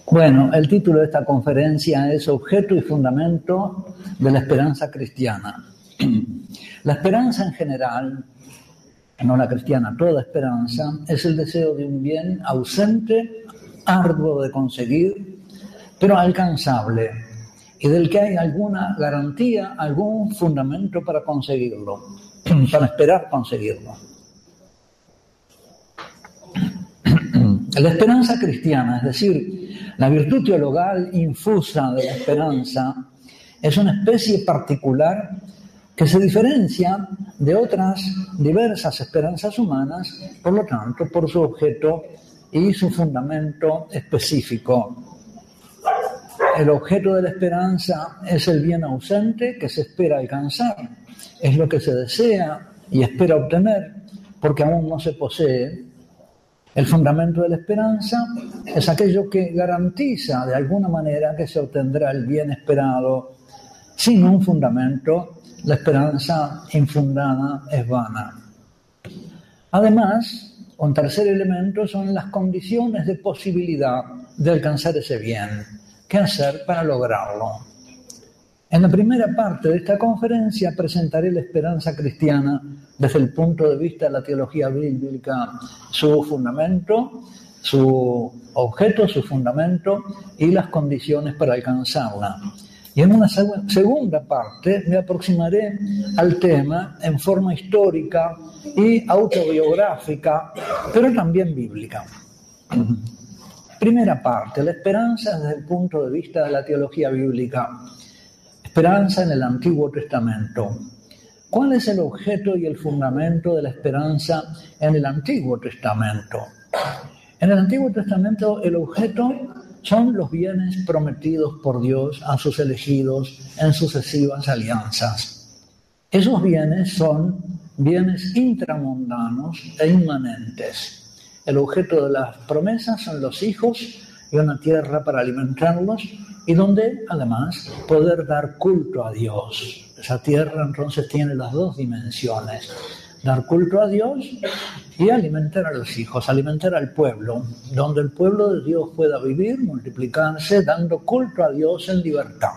Bueno, el título de esta conferencia es Objeto y Fundamento de la Esperanza Cristiana. La esperanza en general, no la cristiana, toda esperanza, es el deseo de un bien ausente, arduo de conseguir, pero alcanzable, y del que hay alguna garantía, algún fundamento para conseguirlo, para esperar conseguirlo. La esperanza cristiana, es decir, la virtud teologal infusa de la esperanza, es una especie particular que se diferencia de otras diversas esperanzas humanas, por lo tanto, por su objeto y su fundamento específico. El objeto de la esperanza es el bien ausente que se espera alcanzar, es lo que se desea y espera obtener, porque aún no se posee. El fundamento de la esperanza es aquello que garantiza de alguna manera que se obtendrá el bien esperado. Sin un fundamento, la esperanza infundada es vana. Además, un tercer elemento son las condiciones de posibilidad de alcanzar ese bien. ¿Qué hacer para lograrlo? En la primera parte de esta conferencia presentaré la esperanza cristiana desde el punto de vista de la teología bíblica, su fundamento, su objeto, su fundamento y las condiciones para alcanzarla. Y en una segunda parte me aproximaré al tema en forma histórica y autobiográfica, pero también bíblica. Primera parte, la esperanza desde el punto de vista de la teología bíblica. Esperanza en el Antiguo Testamento. ¿Cuál es el objeto y el fundamento de la esperanza en el Antiguo Testamento? En el Antiguo Testamento el objeto son los bienes prometidos por Dios a sus elegidos en sucesivas alianzas. Esos bienes son bienes intramundanos e inmanentes. El objeto de las promesas son los hijos y una tierra para alimentarlos y donde además poder dar culto a Dios. Esa tierra entonces tiene las dos dimensiones: dar culto a Dios y alimentar a los hijos, alimentar al pueblo, donde el pueblo de Dios pueda vivir, multiplicarse, dando culto a Dios en libertad.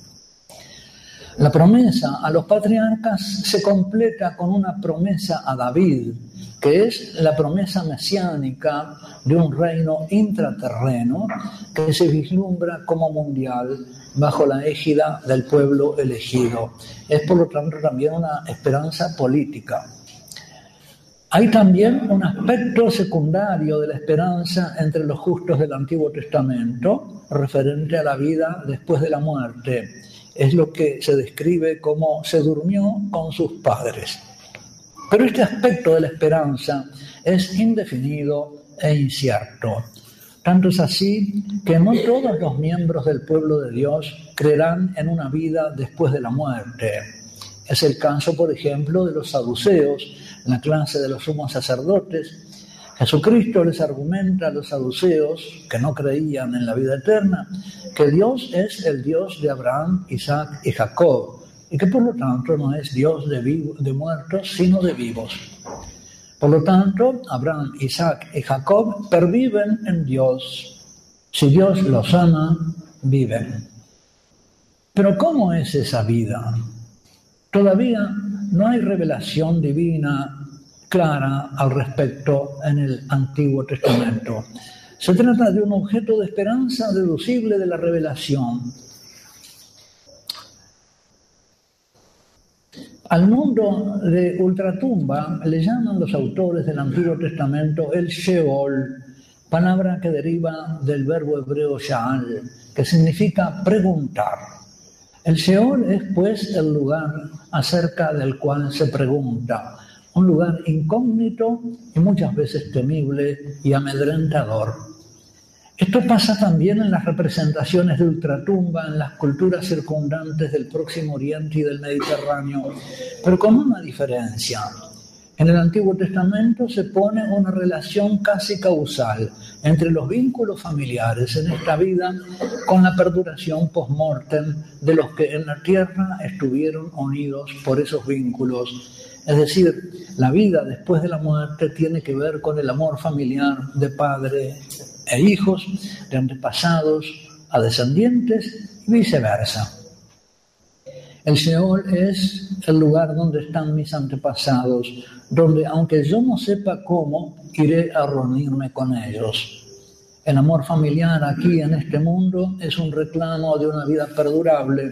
La promesa a los patriarcas se completa con una promesa a David, que es la promesa mesiánica de un reino intraterreno que se vislumbra como mundial bajo la égida del pueblo elegido. Es por lo tanto también una esperanza política. Hay también un aspecto secundario de la esperanza entre los justos del Antiguo Testamento, referente a la vida después de la muerte. Es lo que se describe como se durmió con sus padres. Pero este aspecto de la esperanza es indefinido e incierto. Tanto es así que no todos los miembros del pueblo de Dios creerán en una vida después de la muerte. Es el caso, por ejemplo, de los saduceos, la clase de los sumos sacerdotes. Jesucristo les argumenta a los saduceos, que no creían en la vida eterna, que Dios es el Dios de Abraham, Isaac y Jacob, y que por lo tanto no es Dios de muertos, sino de vivos. Por lo tanto, Abraham, Isaac y Jacob perviven en Dios. Si Dios los ama, viven. Pero ¿cómo es esa vida? Todavía no hay revelación divina clara al respecto en el Antiguo Testamento. Se trata de un objeto de esperanza deducible de la revelación. Al mundo de ultratumba le llaman los autores del Antiguo Testamento el Sheol, palabra que deriva del verbo hebreo sha'al, que significa preguntar. El Sheol es pues el lugar acerca del cual se pregunta, un lugar incógnito y muchas veces temible y amedrentador. Esto pasa también en las representaciones de ultratumba en las culturas circundantes del Próximo Oriente y del Mediterráneo, pero con una diferencia. En el Antiguo Testamento se pone una relación casi causal entre los vínculos familiares en esta vida con la perduración post-mortem de los que en la tierra estuvieron unidos por esos vínculos. Es decir, la vida después de la muerte tiene que ver con el amor familiar de padre e hijos, de antepasados a descendientes y viceversa. El Sheol es el lugar donde están mis antepasados, donde, aunque yo no sepa cómo, iré a reunirme con ellos. El amor familiar aquí en este mundo es un reclamo de una vida perdurable.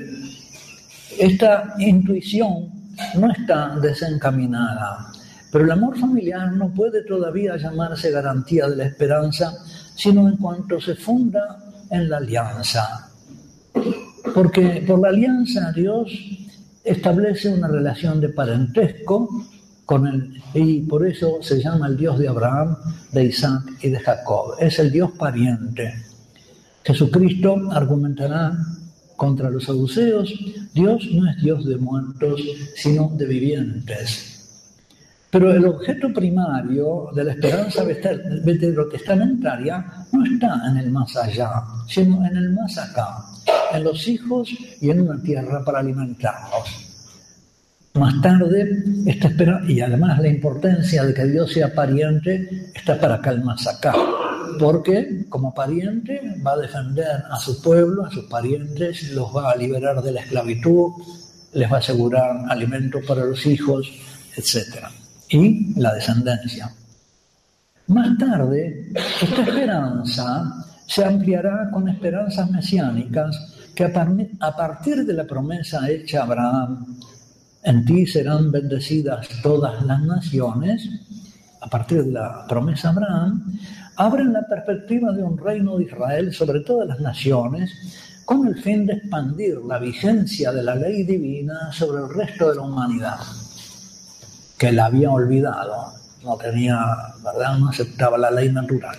Esta intuición no está desencaminada, pero el amor familiar no puede todavía llamarse garantía de la esperanza, sino en cuanto se funda en la alianza. Porque por la alianza Dios establece una relación de parentesco con él, y por eso se llama el Dios de Abraham, de Isaac y de Jacob. Es el Dios pariente. Jesucristo argumentará contra los saduceos: Dios no es Dios de muertos, sino de vivientes. Pero el objeto primario de la esperanza veterotestamentaria no está en el más allá, sino en el más acá, en los hijos y en una tierra para alimentarlos. Más tarde, esta esperanza, y además la importancia de que Dios sea pariente, está para acá el más acá, porque como pariente va a defender a su pueblo, a sus parientes, los va a liberar de la esclavitud, les va a asegurar alimento para los hijos, etc. Y la descendencia. Más tarde, esta esperanza se ampliará con esperanzas mesiánicas que a partir de la promesa hecha a Abraham: en ti serán bendecidas todas las naciones, a partir de la promesa a Abraham, abren la perspectiva de un reino de Israel sobre todas las naciones, con el fin de expandir la vigencia de la ley divina sobre el resto de la humanidad, que la había olvidado, no tenía, ¿verdad?, no aceptaba la ley natural.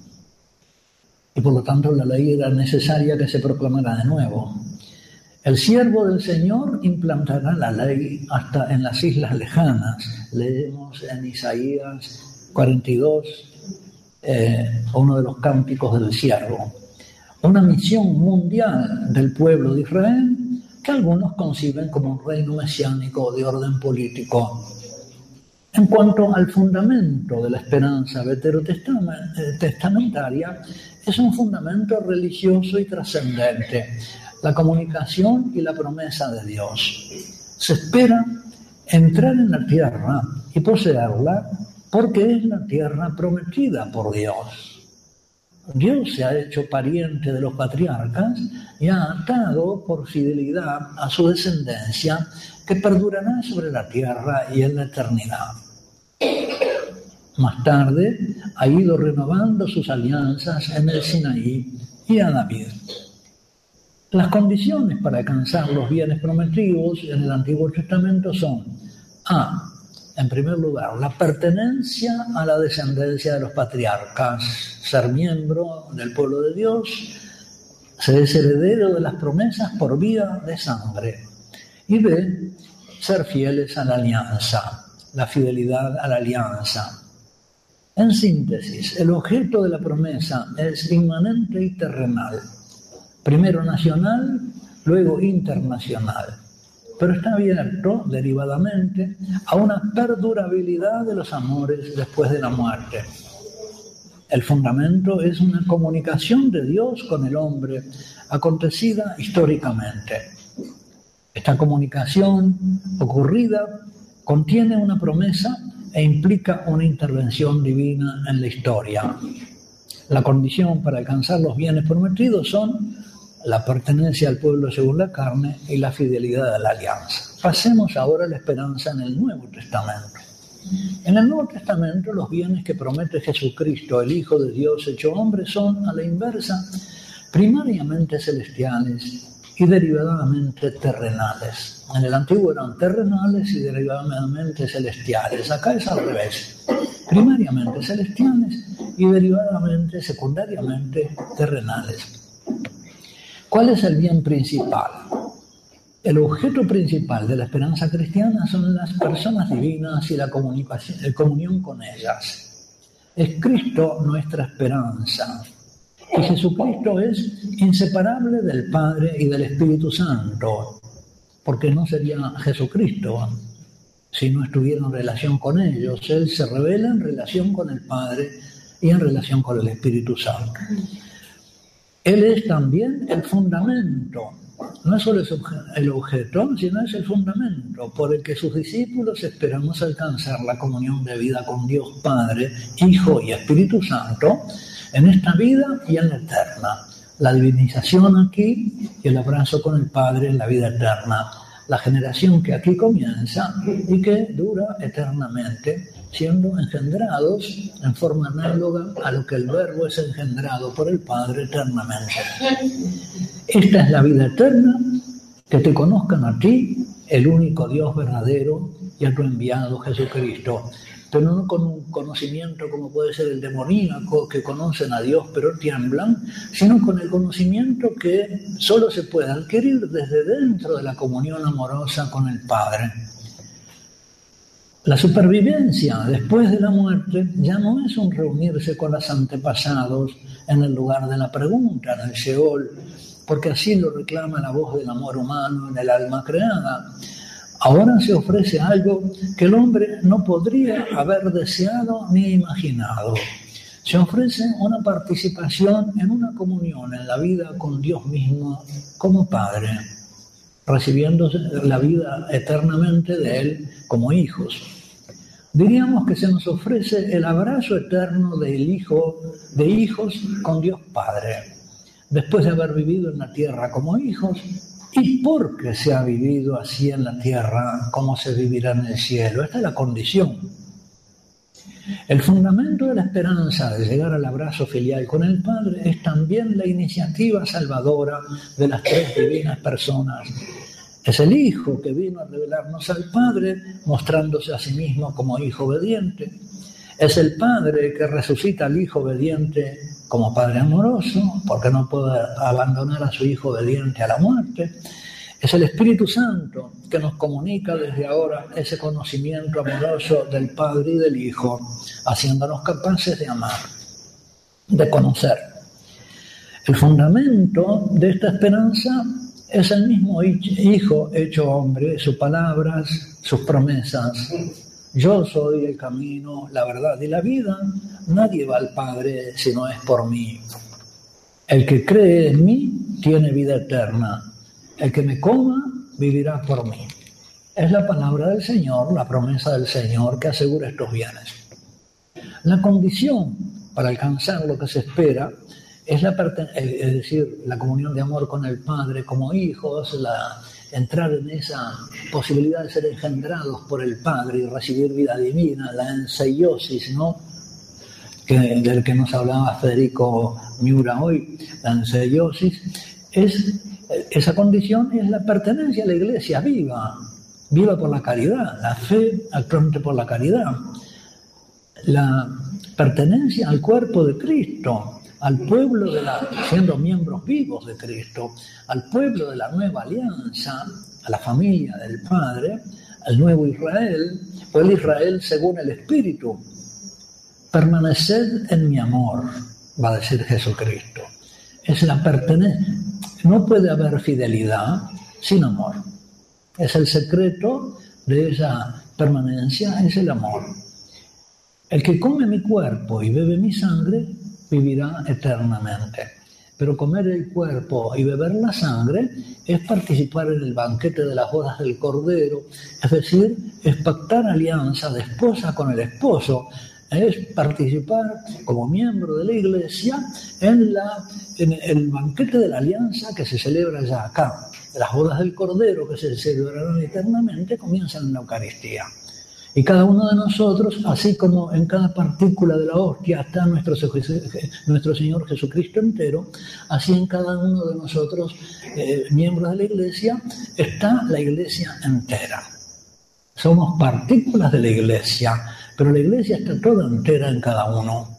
Y por lo tanto la ley era necesaria que se proclamara de nuevo. El siervo del Señor implantará la ley hasta en las islas lejanas. Leemos en Isaías 42, uno de los cánticos del siervo. Una misión mundial del pueblo de Israel que algunos conciben como un reino mesiánico de orden político. En cuanto al fundamento de la esperanza veterotestamentaria, es un fundamento religioso y trascendente: la comunicación y la promesa de Dios. Se espera entrar en la tierra y poseerla porque es la tierra prometida por Dios. Dios se ha hecho pariente de los patriarcas y ha atado por fidelidad a su descendencia, que perdurará sobre la tierra y en la eternidad. Más tarde ha ido renovando sus alianzas en el Sinaí y a David. Las condiciones para alcanzar los bienes prometidos en el Antiguo Testamento son: A, en primer lugar, la pertenencia a la descendencia de los patriarcas, ser miembro del pueblo de Dios, se es heredero de las promesas por vía de sangre. Y B, ser fieles a la alianza, la fidelidad a la alianza. En síntesis, el objeto de la promesa es inmanente y terrenal. Primero nacional, luego internacional, pero está abierto derivadamente a una perdurabilidad de los amores después de la muerte. El fundamento es una comunicación de Dios con el hombre, acontecida históricamente. Esta comunicación ocurrida contiene una promesa e implica una intervención divina en la historia. La condición para alcanzar los bienes prometidos son la pertenencia al pueblo según la carne y la fidelidad a la alianza. Pasemos ahora a la esperanza en el Nuevo Testamento. En el Nuevo Testamento, los bienes que promete Jesucristo, el Hijo de Dios hecho hombre, son, a la inversa, primariamente celestiales y derivadamente terrenales. En el Antiguo eran terrenales y derivadamente celestiales. Acá es al revés. Primariamente celestiales y derivadamente, secundariamente, terrenales. ¿Cuál es el bien principal? El objeto principal de la esperanza cristiana son las personas divinas y la comunión con ellas. Es Cristo nuestra esperanza. Y Jesucristo es inseparable del Padre y del Espíritu Santo, porque no sería Jesucristo si no estuviera en relación con ellos. Él se revela en relación con el Padre y en relación con el Espíritu Santo. Él es también el fundamento, no es solo el objeto, sino es el fundamento por el que sus discípulos esperamos alcanzar la comunión de vida con Dios Padre, Hijo y Espíritu Santo en esta vida y en la eterna. La divinización aquí y el abrazo con el Padre en la vida eterna. La generación que aquí comienza y que dura eternamente, siendo engendrados en forma análoga a lo que el Verbo es engendrado por el Padre eternamente. Esta es la vida eterna, que te conozcan a ti, el único Dios verdadero, y a tu enviado Jesucristo. Pero no con un conocimiento como puede ser el demoníaco, que conocen a Dios pero tiemblan, sino con el conocimiento que solo se puede adquirir desde dentro de la comunión amorosa con el Padre. La supervivencia después de la muerte ya no es un reunirse con los antepasados en el lugar de la pregunta, en el Sheol, porque así lo reclama la voz del amor humano en el alma creada. Ahora se ofrece algo que el hombre no podría haber deseado ni imaginado. Se ofrece una participación en una comunión en la vida con Dios mismo como Padre, recibiendo la vida eternamente de Él como hijos. Diríamos que se nos ofrece el abrazo eterno de hijos con Dios Padre, después de haber vivido en la tierra como hijos, y porque se ha vivido así en la tierra como se vivirá en el cielo. Esta es la condición. El fundamento de la esperanza de llegar al abrazo filial con el Padre es también la iniciativa salvadora de las tres divinas personas. Es el Hijo que vino a revelarnos al Padre, mostrándose a sí mismo como Hijo obediente. Es el Padre que resucita al Hijo obediente como Padre amoroso, porque no puede abandonar a su Hijo obediente a la muerte. Es el Espíritu Santo que nos comunica desde ahora ese conocimiento amoroso del Padre y del Hijo, haciéndonos capaces de amar, de conocer. El fundamento de esta esperanza es el mismo Hijo hecho hombre, sus palabras, sus promesas. Yo soy el camino, la verdad y la vida. Nadie va al Padre si no es por mí. El que cree en mí tiene vida eterna. El que me coma vivirá por mí. Es la palabra del Señor, la promesa del Señor que asegura estos bienes. La condición para alcanzar lo que se espera es la comunión de amor con el Padre como hijos, entrar en esa posibilidad de ser engendrados por el Padre y recibir vida divina, la enseiosis, ¿no? Del que nos hablaba Federico Miura hoy, la enseiosis, esa condición es la pertenencia a la iglesia viva por la caridad, la fe actuante por la caridad, la pertenencia al cuerpo de Cristo, al pueblo siendo miembros vivos de Cristo, al pueblo de la nueva alianza, a la familia del Padre, al nuevo Israel, o el Israel según el Espíritu. Permaneced en mi amor, va a decir Jesucristo. Es la pertenencia. No puede haber fidelidad sin amor. Es el secreto de esa permanencia, es el amor. El que come mi cuerpo y bebe mi sangre vivirá eternamente. Pero comer el cuerpo y beber la sangre es participar en el banquete de las bodas del Cordero, es decir, es pactar alianza de esposa con el esposo, es participar como miembro de la Iglesia en el banquete de la alianza que se celebra ya acá. Las bodas del Cordero que se celebrarán eternamente comienzan en la Eucaristía. Y cada uno de nosotros, así como en cada partícula de la hostia está nuestro Señor Jesucristo entero, así en cada uno de nosotros, miembros de la Iglesia, está la Iglesia entera. Somos partículas de la Iglesia, pero la Iglesia está toda entera en cada uno.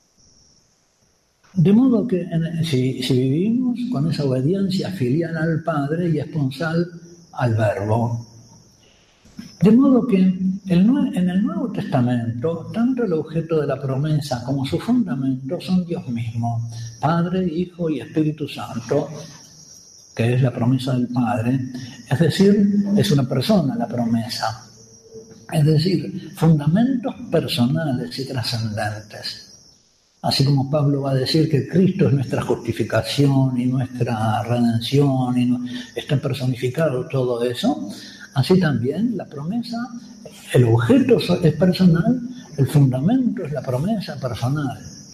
De modo que si vivimos con esa obediencia filial al Padre y esponsal al Verbo. De modo que en el Nuevo Testamento, tanto el objeto de la promesa como su fundamento son Dios mismo, Padre, Hijo y Espíritu Santo, que es la promesa del Padre, es decir, es una persona la promesa, es decir, fundamentos personales y trascendentes. Así como Pablo va a decir que Cristo es nuestra justificación y nuestra redención y está personificado todo eso, así también la promesa, el objeto es personal, el fundamento es la promesa personal.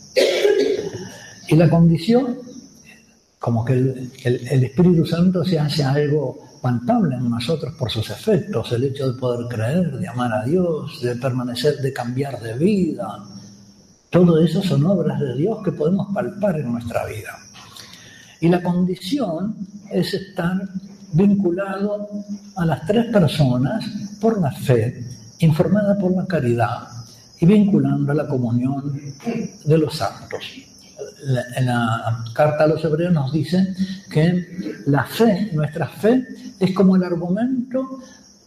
Y la condición, como que el Espíritu Santo se hace algo palpable en nosotros por sus efectos, el hecho de poder creer, de amar a Dios, de permanecer, de cambiar de vida. Todo eso son obras de Dios que podemos palpar en nuestra vida. Y la condición es estar vinculado a las tres personas por la fe, informada por la caridad y vinculando a la comunión de los santos. En la carta a los Hebreos nos dice que la fe, nuestra fe, es como el argumento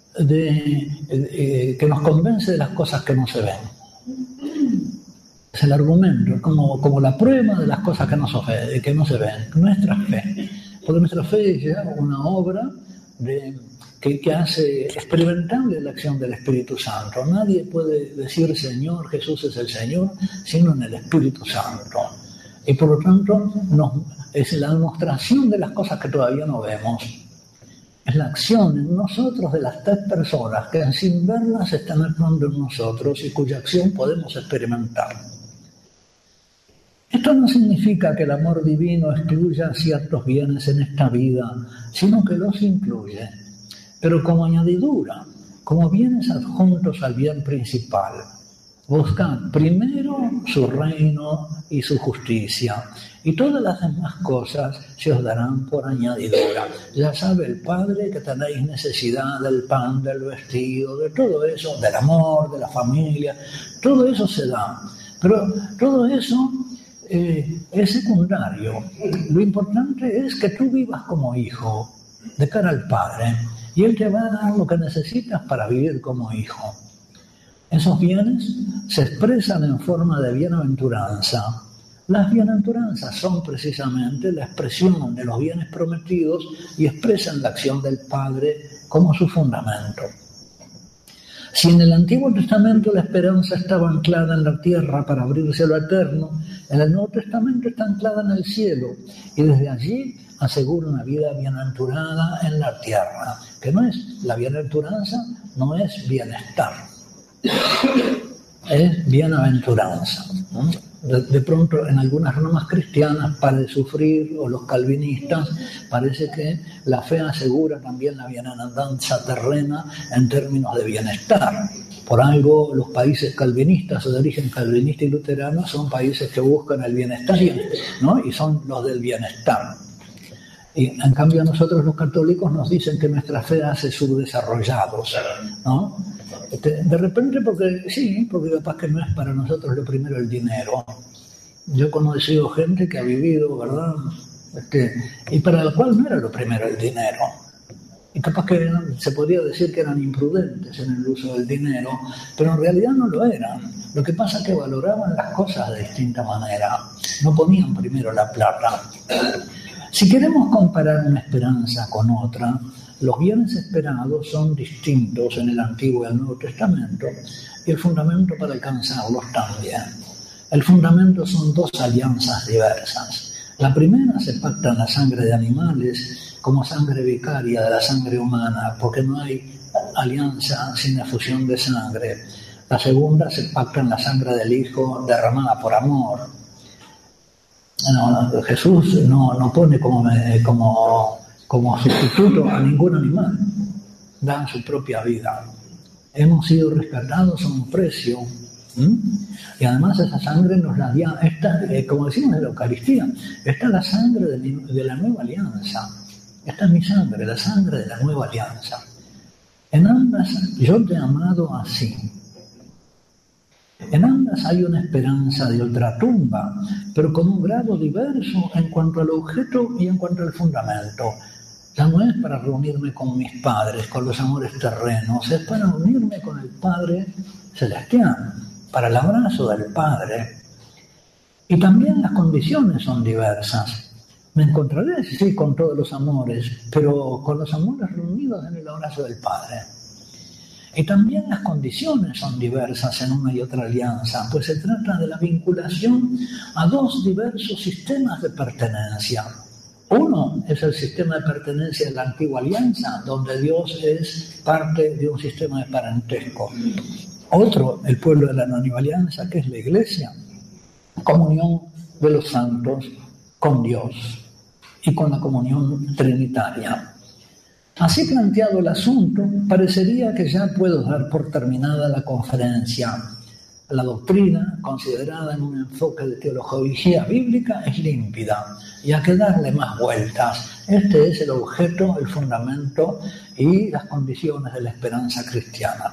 que nos convence de las cosas que no se ven. Es el argumento, es como la prueba de las cosas que no se ven. Nuestra fe. Porque nuestra fe es ya una obra que hace experimentable la acción del Espíritu Santo. Nadie puede decir Señor, Jesús es el Señor, sino en el Espíritu Santo. Y por lo tanto es la demostración de las cosas que todavía no vemos. Es la acción en nosotros de las tres personas que sin verlas están actuando en nosotros y cuya acción podemos experimentar. Esto no significa que el amor divino excluya ciertos bienes en esta vida, sino que los incluye, pero como añadidura, como bienes adjuntos al bien principal. Buscad primero su reino y su justicia, y todas las demás cosas se os darán por añadidura. Ya sabe el Padre que tenéis necesidad del pan, del vestido, de todo eso, del amor, de la familia, todo eso se da. Pero todo eso es secundario. Lo importante es que tú vivas como hijo, de cara al Padre, y Él te va a dar lo que necesitas para vivir como hijo. Esos bienes se expresan en forma de bienaventuranza. Las bienaventuranzas son precisamente la expresión de los bienes prometidos y expresan la acción del Padre como su fundamento. Si en el Antiguo Testamento la esperanza estaba anclada en la tierra para abrirse a lo eterno, en el Nuevo Testamento está anclada en el cielo y desde allí asegura una vida bienaventurada en la tierra, que no es la bienaventuranza, no es bienestar, es bienaventuranza. De pronto en algunas normas cristianas para de sufrir, o los calvinistas, parece que la fe asegura también la bienaventuranza terrena en términos de bienestar. Por algo los países calvinistas o de origen calvinista y luterano son países que buscan el bienestar, ¿no? Y son los del bienestar. Y en cambio a nosotros los católicos nos dicen que nuestra fe hace subdesarrollados, ¿no? De repente porque capaz que no es para nosotros lo primero el dinero. Yo he conocido gente que ha vivido, ¿verdad? Y para la cual no era lo primero el dinero. Y capaz que se podría decir que eran imprudentes en el uso del dinero, pero en realidad no lo eran. Lo que pasa es que valoraban las cosas de distinta manera. No ponían primero la plata. Si queremos comparar una esperanza con otra, los bienes esperados son distintos en el Antiguo y el Nuevo Testamento, y el fundamento para alcanzarlos también. El fundamento son dos alianzas diversas. La primera se pacta en la sangre de animales como sangre vicaria de la sangre humana, porque no hay alianza sin efusión de sangre. La segunda se pacta en la sangre del Hijo derramada por amor. No, Jesús no pone como sustituto a ningún animal, dan su propia vida. Hemos sido rescatados a un precio, y además esa sangre nos la dio, como decimos en la Eucaristía, esta es la sangre de la nueva alianza, esta es mi sangre, la sangre de la nueva alianza. En ambas yo te he amado así. En ambas hay una esperanza de ultratumba, pero con un grado diverso en cuanto al objeto y en cuanto al fundamento. Ya no es para reunirme con mis padres, con los amores terrenos, es para unirme con el Padre Celestial, para el abrazo del Padre. Y también las condiciones son diversas. Me encontraré, sí, con todos los amores, pero con los amores reunidos en el abrazo del Padre. Y también las condiciones son diversas en una y otra alianza, pues se trata de la vinculación a dos diversos sistemas de pertenencia. Uno es el sistema de pertenencia de la antigua alianza, donde Dios es parte de un sistema de parentesco. Otro, el pueblo de la nueva alianza, que es la Iglesia, comunión de los santos con Dios y con la comunión trinitaria. Así planteado el asunto, parecería que ya puedo dar por terminada la conferencia. La doctrina, considerada en un enfoque de teología bíblica, es límpida y hay que darle más vueltas. Este es el objeto, el fundamento y las condiciones de la esperanza cristiana.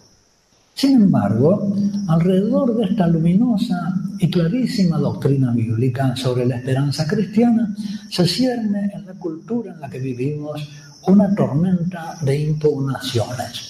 Sin embargo, alrededor de esta luminosa y clarísima doctrina bíblica sobre la esperanza cristiana, se cierne en la cultura en la que vivimos una tormenta de impugnaciones.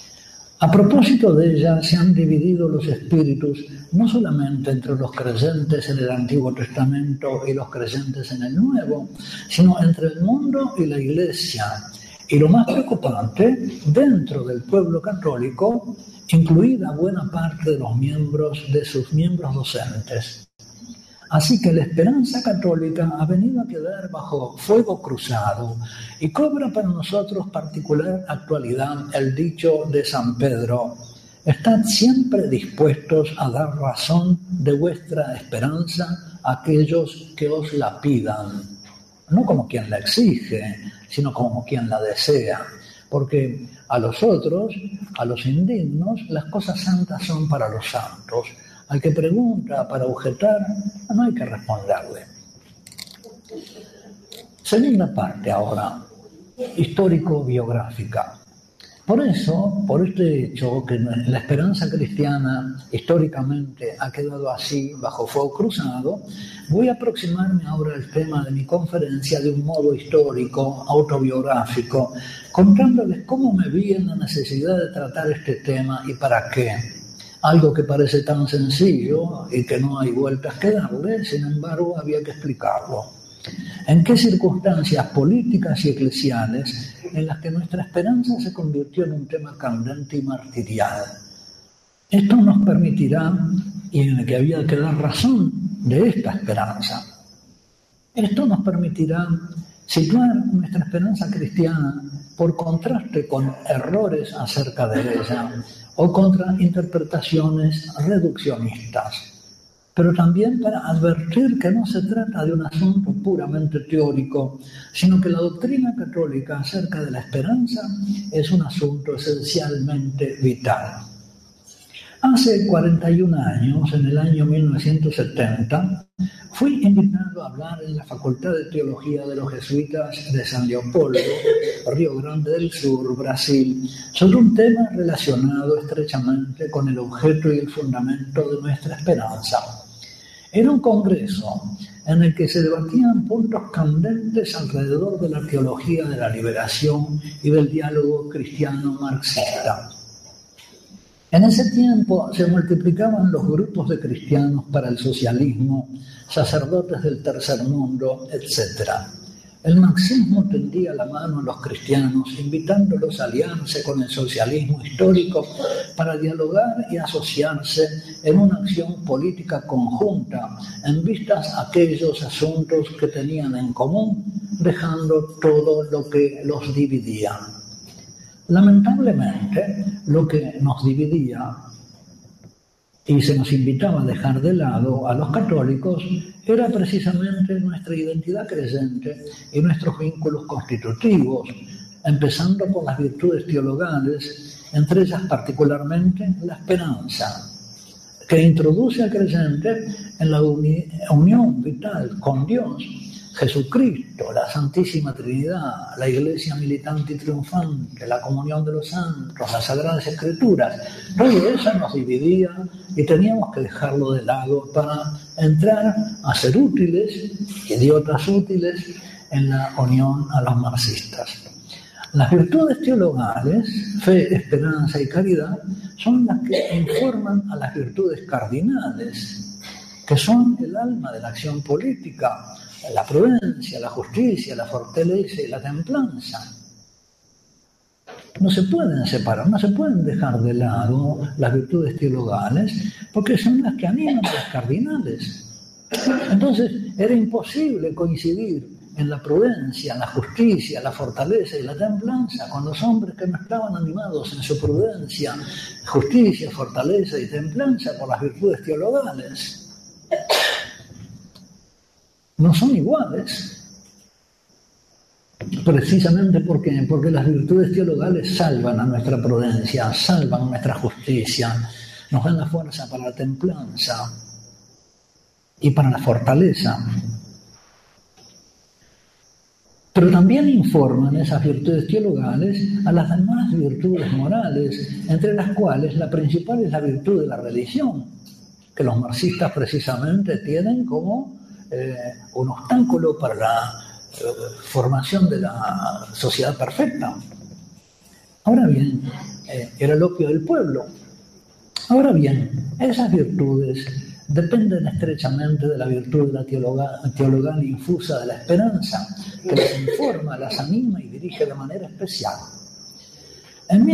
A propósito de ella, se han dividido los espíritus no solamente entre los creyentes en el Antiguo Testamento y los creyentes en el Nuevo, sino entre el mundo y la Iglesia. Y lo más preocupante, dentro del pueblo católico, incluida buena parte de los miembros, de sus miembros docentes. Así que la esperanza católica ha venido a quedar bajo fuego cruzado y cobra para nosotros particular actualidad el dicho de San Pedro: estad siempre dispuestos a dar razón de vuestra esperanza a aquellos que os la pidan. No como quien la exige, sino como quien la desea. Porque a los otros, a los indignos, las cosas santas son para los santos. Al que pregunta para objetar, no hay que responderle. Segunda parte ahora, histórico-biográfica. Por eso, por este hecho, que la esperanza cristiana históricamente ha quedado así, bajo fuego cruzado, voy a aproximarme ahora al tema de mi conferencia de un modo histórico, autobiográfico, contándoles cómo me vi en la necesidad de tratar este tema y para qué. Algo que parece tan sencillo y que no hay vueltas que darle, sin embargo, había que explicarlo. ¿En qué circunstancias políticas y eclesiales en las que nuestra esperanza se convirtió en un tema candente y martirial? Esto nos permitirá, y en el que había que dar razón de esta esperanza, esto nos permitirá situar nuestra esperanza cristiana por contraste con errores acerca de ella o contra interpretaciones reduccionistas, pero también para advertir que no se trata de un asunto puramente teórico, sino que la doctrina católica acerca de la esperanza es un asunto esencialmente vital. Hace 41 años, en el año 1970, fui invitado a hablar en la Facultad de Teología de los Jesuitas de San Leopoldo, Río Grande del Sur, Brasil, sobre un tema relacionado estrechamente con el objeto y el fundamento de nuestra esperanza. Era un congreso en el que se debatían puntos candentes alrededor de la teología de la liberación y del diálogo cristiano-marxista. En ese tiempo se multiplicaban los grupos de cristianos para el socialismo, sacerdotes del tercer mundo, etc. El marxismo tendía la mano a los cristianos, invitándolos a aliarse con el socialismo histórico para dialogar y asociarse en una acción política conjunta en vistas a aquellos asuntos que tenían en común, dejando todo lo que los dividía. Lamentablemente, lo que nos dividía y se nos invitaba a dejar de lado a los católicos era precisamente nuestra identidad creyente y nuestros vínculos constitutivos, empezando por las virtudes teologales, entre ellas particularmente la esperanza, que introduce al creyente en la unión vital con Dios, Jesucristo, la Santísima Trinidad, la Iglesia militante y triunfante, la comunión de los santos, las Sagradas Escrituras. Todo eso nos dividía y teníamos que dejarlo de lado para entrar a ser útiles, idiotas útiles, en la unión a los marxistas. Las virtudes teologales, fe, esperanza y caridad, son las que informan a las virtudes cardinales, que son el alma de la acción política, la prudencia, la justicia, la fortaleza y la templanza. No se pueden separar, no se pueden dejar de lado las virtudes teologales, porque son las que animan a las cardinales. Entonces, era imposible coincidir en la prudencia, en la justicia, la fortaleza y la templanza con los hombres que no estaban animados en su prudencia, justicia, fortaleza y templanza por las virtudes teologales. No son iguales. Precisamente porque las virtudes teologales salvan a nuestra prudencia, salvan nuestra justicia, nos dan la fuerza para la templanza y para la fortaleza. Pero también informan esas virtudes teologales a las demás virtudes morales, entre las cuales la principal es la virtud de la religión, que los marxistas precisamente tienen como un obstáculo para la formación de la sociedad perfecta. Ahora bien, era el opio del pueblo. Ahora bien, esas virtudes dependen estrechamente de la virtud de la teologal infusa de la esperanza, que las informa, las anima y dirige de manera especial. En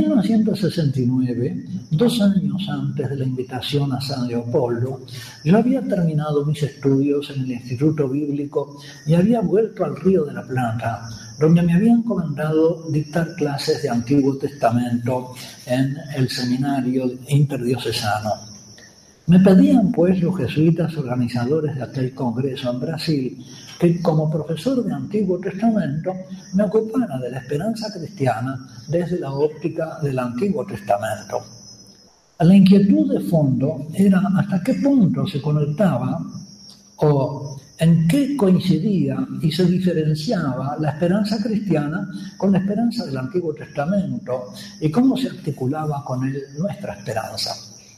1969, 2 años antes de la invitación a San Leopoldo, yo había terminado mis estudios en el Instituto Bíblico y había vuelto al Río de la Plata, donde me habían encomendado dictar clases de Antiguo Testamento en el seminario interdiocesano. Me pedían, pues, los jesuitas organizadores de aquel congreso en Brasil, que como profesor de Antiguo Testamento me ocupara de la esperanza cristiana desde la óptica del Antiguo Testamento. La inquietud de fondo era hasta qué punto se conectaba o en qué coincidía y se diferenciaba la esperanza cristiana con la esperanza del Antiguo Testamento y cómo se articulaba con él nuestra esperanza.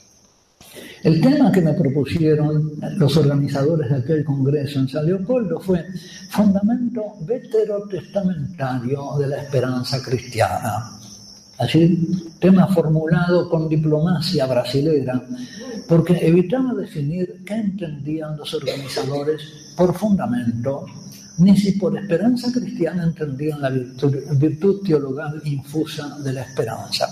El tema que me propusieron los organizadores de aquel congreso en San Leopoldo fue fundamento veterotestamentario de la esperanza cristiana. Así, tema formulado con diplomacia brasilera, porque evitaba definir qué entendían los organizadores por fundamento, ni si por esperanza cristiana entendían la virtud teologal infusa de la esperanza.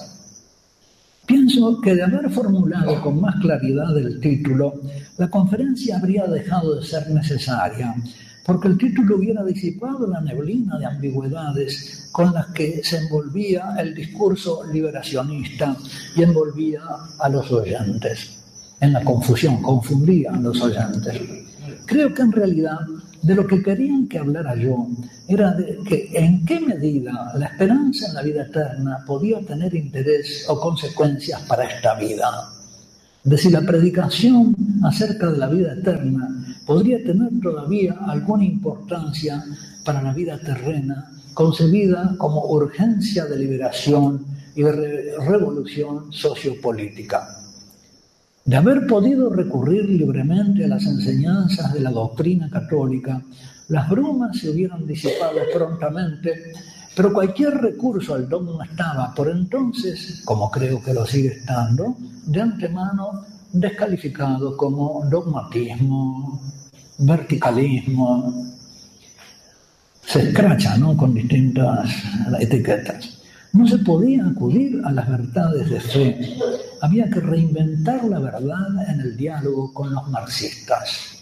Pienso que de haber formulado con más claridad el título, la conferencia habría dejado de ser necesaria, porque el título hubiera disipado la neblina de ambigüedades con las que se envolvía el discurso liberacionista y envolvía a los oyentes. En la confusión, confundía a los oyentes. Creo que en realidad de lo que querían que hablara yo era de que en qué medida la esperanza en la vida eterna podía tener interés o consecuencias para esta vida. De si la predicación acerca de la vida eterna podría tener todavía alguna importancia para la vida terrena, concebida como urgencia de liberación y de revolución sociopolítica. De haber podido recurrir libremente a las enseñanzas de la doctrina católica, las brumas se hubieran disipado prontamente, pero cualquier recurso al dogma estaba, por entonces, como creo que lo sigue estando, de antemano descalificado como dogmatismo, verticalismo. Se escracha, ¿no?, con distintas etiquetas. No se podía acudir a las verdades de fe. Había que reinventar la verdad en el diálogo con los marxistas.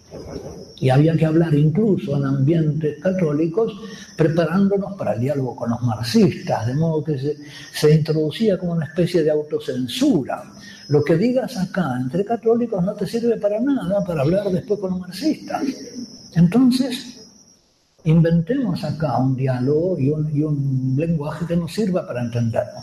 Y había que hablar incluso en ambientes católicos, preparándonos para el diálogo con los marxistas, de modo que se introducía como una especie de autocensura. Lo que digas acá entre católicos no te sirve para nada para hablar después con los marxistas. Entonces, inventemos acá un diálogo y un lenguaje que nos sirva para entendernos.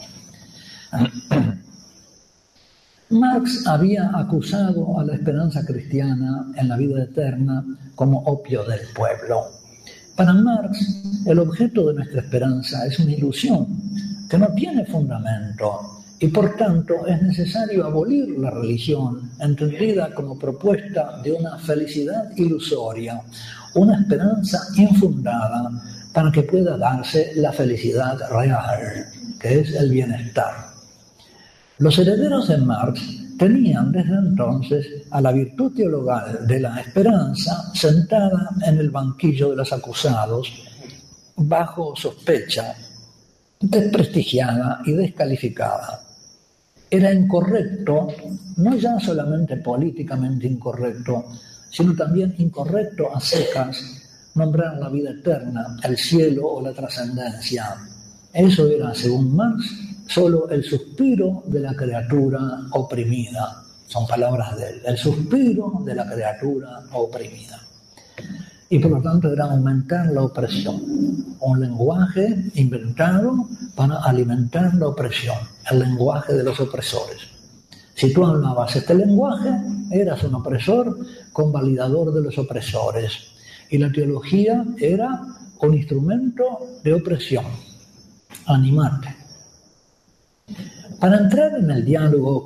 Marx había acusado a la esperanza cristiana en la vida eterna como opio del pueblo. Para Marx, el objeto de nuestra esperanza es una ilusión que no tiene fundamento y por tanto es necesario abolir la religión, entendida como propuesta de una felicidad ilusoria una esperanza infundada para que pueda darse la felicidad real, que es el bienestar. Los herederos de Marx tenían desde entonces a la virtud teologal de la esperanza sentada en el banquillo de los acusados, bajo sospecha, desprestigiada y descalificada. Era incorrecto, no ya solamente políticamente incorrecto, sino también incorrecto a secas, nombrar la vida eterna, el cielo o la trascendencia. Eso era, según Marx, solo el suspiro de la criatura oprimida. Son palabras de él, el suspiro de la criatura oprimida. Y por lo tanto era aumentar la opresión. Un lenguaje inventado para alimentar la opresión, el lenguaje de los opresores. Si tú hablabas este lenguaje, eras un opresor convalidador de los opresores. Y la teología era un instrumento de opresión. Animate. Para entrar en el diálogo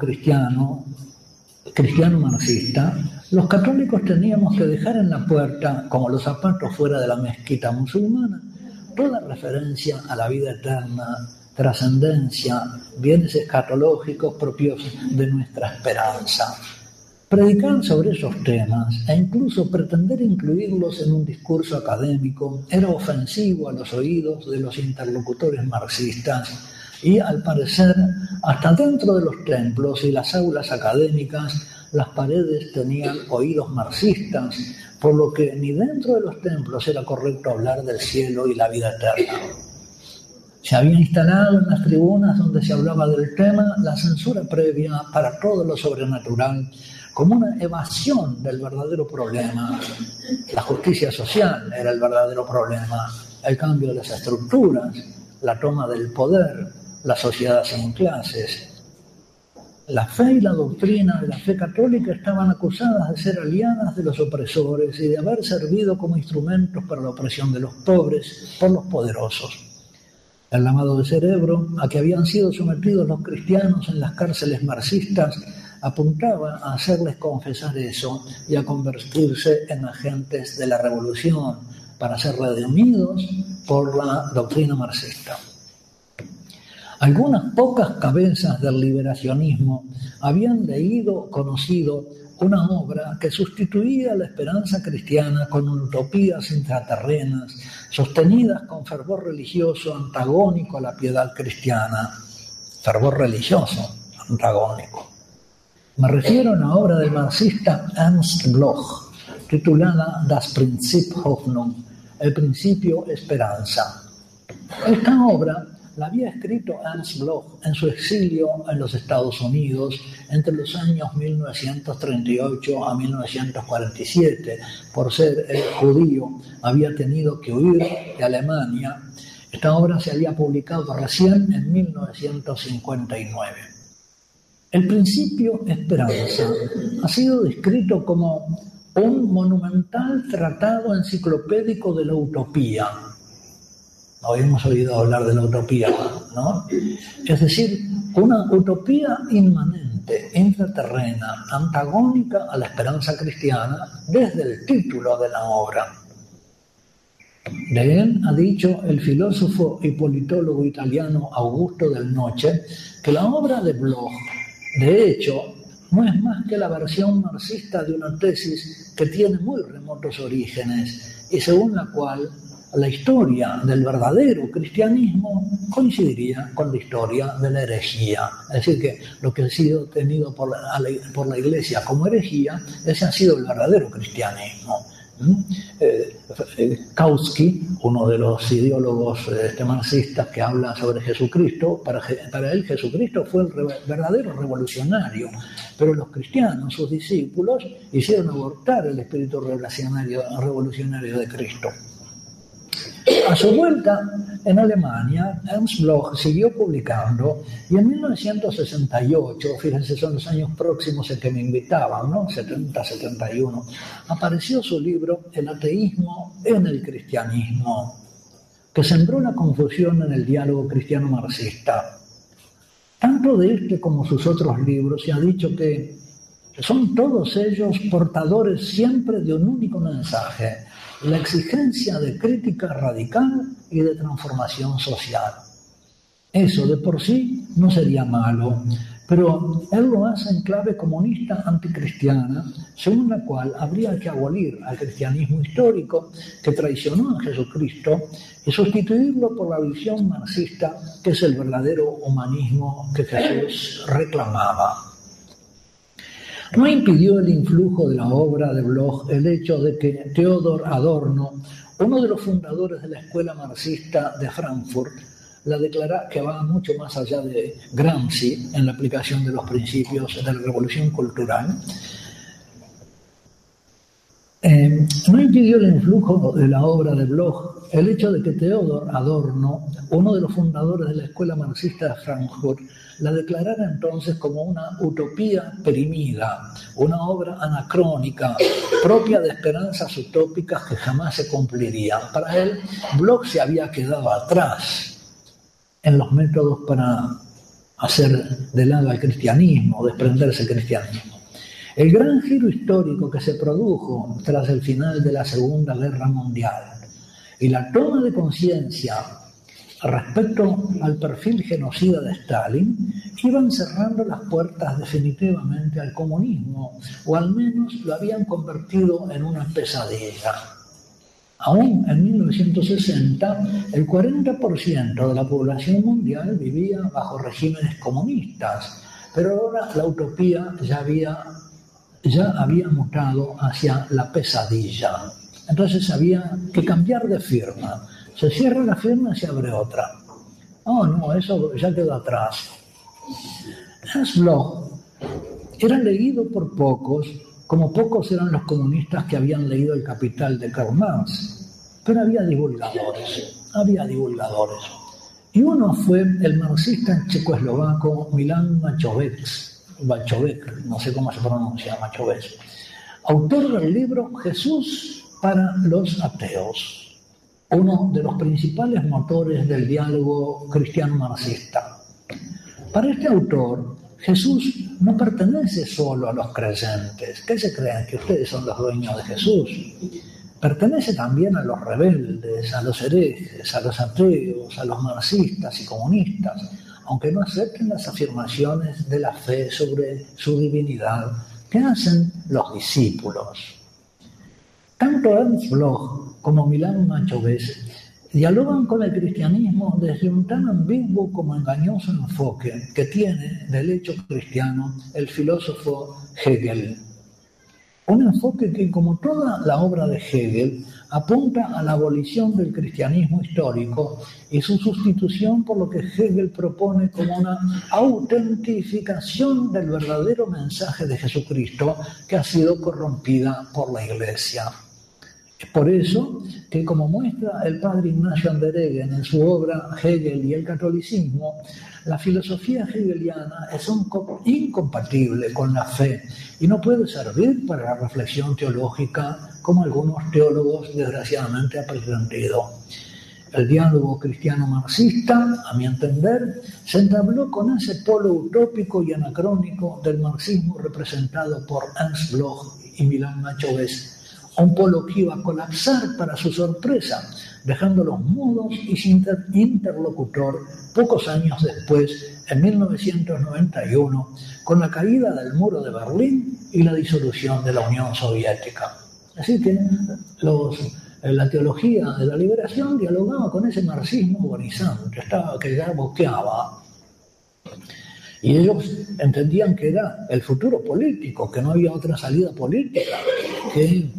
cristiano-marxista, los católicos teníamos que dejar en la puerta, como los zapatos fuera de la mezquita musulmana, toda referencia a la vida eterna, trascendencia, bienes escatológicos propios de nuestra esperanza. Predicar sobre esos temas e incluso pretender incluirlos en un discurso académico era ofensivo a los oídos de los interlocutores marxistas y, al parecer, hasta dentro de los templos y las aulas académicas, las paredes tenían oídos marxistas, por lo que ni dentro de los templos era correcto hablar del cielo y la vida eterna. Se había instalado en las tribunas donde se hablaba del tema la censura previa para todo lo sobrenatural, como una evasión del verdadero problema. La justicia social era el verdadero problema, el cambio de las estructuras, la toma del poder, la sociedad sin clases. La fe y la doctrina de la fe católica estaban acusadas de ser aliadas de los opresores y de haber servido como instrumentos para la opresión de los pobres por los poderosos. El lavado de cerebro a que habían sido sometidos los cristianos en las cárceles marxistas apuntaba a hacerles confesar eso y a convertirse en agentes de la revolución para ser redimidos por la doctrina marxista. Algunas pocas cabezas del liberacionismo habían conocido una obra que sustituía la esperanza cristiana con utopías intraterrenas, sostenidas con fervor religioso antagónico a la piedad cristiana. Fervor religioso antagónico. Me refiero a una obra del marxista Ernst Bloch, titulada Das Prinzip Hoffnung, el principio esperanza. Esta obra la había escrito Ernst Bloch en su exilio en los Estados Unidos entre los años 1938 a 1947. Por ser judío, había tenido que huir de Alemania. Esta obra se había publicado recién en 1959. El principio esperanza ha sido descrito como un monumental tratado enciclopédico de la utopía. Habíamos oído hablar de la utopía, ¿no? Es decir, una utopía inmanente, intraterrena, antagónica a la esperanza cristiana desde el título de la obra. De él ha dicho el filósofo y politólogo italiano Augusto Del Noce que la obra de Bloch, de hecho, no es más que la versión marxista de una tesis que tiene muy remotos orígenes y según la cual la historia del verdadero cristianismo coincidiría con la historia de la herejía. Es decir, que lo que ha sido tenido por la Iglesia como herejía, ese ha sido el verdadero cristianismo. Kautsky, uno de los ideólogos marxistas que habla sobre Jesucristo, para él Jesucristo fue el verdadero revolucionario, pero los cristianos, sus discípulos, hicieron abortar el espíritu revolucionario de Cristo. A su vuelta en Alemania, Ernst Bloch siguió publicando y en 1968, fíjense, son los años próximos en que me invitaban, ¿no? 70, 71, apareció su libro El ateísmo en el cristianismo, que sembró la confusión en el diálogo cristiano-marxista. Tanto de este como sus otros libros se ha dicho que Son todos ellos portadores siempre de un único mensaje: la exigencia de crítica radical y de transformación social. Eso de por sí no sería malo, pero él lo hace en clave comunista anticristiana, según la cual habría que abolir al cristianismo histórico que traicionó a Jesucristo y sustituirlo por la visión marxista, que es el verdadero humanismo que Jesús reclamaba. No impidió el influjo de la obra de Bloch el hecho de que Theodor Adorno, uno de los fundadores de la escuela marxista de Frankfurt, la declara, que va mucho más allá de Gramsci en la aplicación de los principios de la revolución cultural. No impidió el influjo de la obra de Bloch el hecho de que Theodor Adorno, uno de los fundadores de la escuela marxista de Frankfurt, la declarara entonces como una utopía perimida, una obra anacrónica, propia de esperanzas utópicas que jamás se cumplirían. Para él, Bloch se había quedado atrás en los métodos para hacer de lado al cristianismo, desprenderse del cristianismo. El gran giro histórico que se produjo tras el final de la Segunda Guerra Mundial y la toma de conciencia respecto al perfil genocida de Stalin iban cerrando las puertas definitivamente al comunismo, o al menos lo habían convertido en una pesadilla. Aún en 1960, el 40% de la población mundial vivía bajo regímenes comunistas, pero ahora la utopía ya había mutado hacia la pesadilla. Entonces había que cambiar de firma. Se cierra la firma y se abre otra. Oh, no, eso ya quedó atrás. Ernst Bloch era leído por pocos, como pocos eran los comunistas que habían leído El Capital de Karl Marx. Pero había divulgadores. Y uno fue el marxista checoslovaco Milan Machovec, no sé cómo se pronuncia, Machovec, autor del libro Jesús para los ateos, uno de los principales motores del diálogo cristiano-marxista. Para este autor, Jesús no pertenece solo a los creyentes. ¿Qué se creen? ¿Que ustedes son los dueños de Jesús? Pertenece también a los rebeldes, a los herejes, a los ateos, a los marxistas y comunistas, aunque no acepten las afirmaciones de la fe sobre su divinidad que hacen los discípulos. Tanto Ernst Bloch como Milan Machovec dialogan con el cristianismo desde un tan ambiguo como engañoso enfoque que tiene del hecho cristiano el filósofo Hegel. Un enfoque que, como toda la obra de Hegel, apunta a la abolición del cristianismo histórico y su sustitución por lo que Hegel propone como una autentificación del verdadero mensaje de Jesucristo, que ha sido corrompida por la Iglesia. Es por eso que, como muestra el padre Ignacio Andereggen en su obra Hegel y el catolicismo, la filosofía hegeliana es incompatible con la fe y no puede servir para la reflexión teológica, como algunos teólogos desgraciadamente han pretendido. El diálogo cristiano-marxista, a mi entender, se entabló con ese polo utópico y anacrónico del marxismo representado por Ernst Bloch y Milan Machovec, un polo que iba a colapsar para su sorpresa, dejándolos mudos y sin interlocutor pocos años después, en 1991, con la caída del muro de Berlín y la disolución de la Unión Soviética. Así que la teología de la liberación dialogaba con ese marxismo agonizante, que ya boqueaba. Y ellos entendían que era el futuro político, que no había otra salida política, que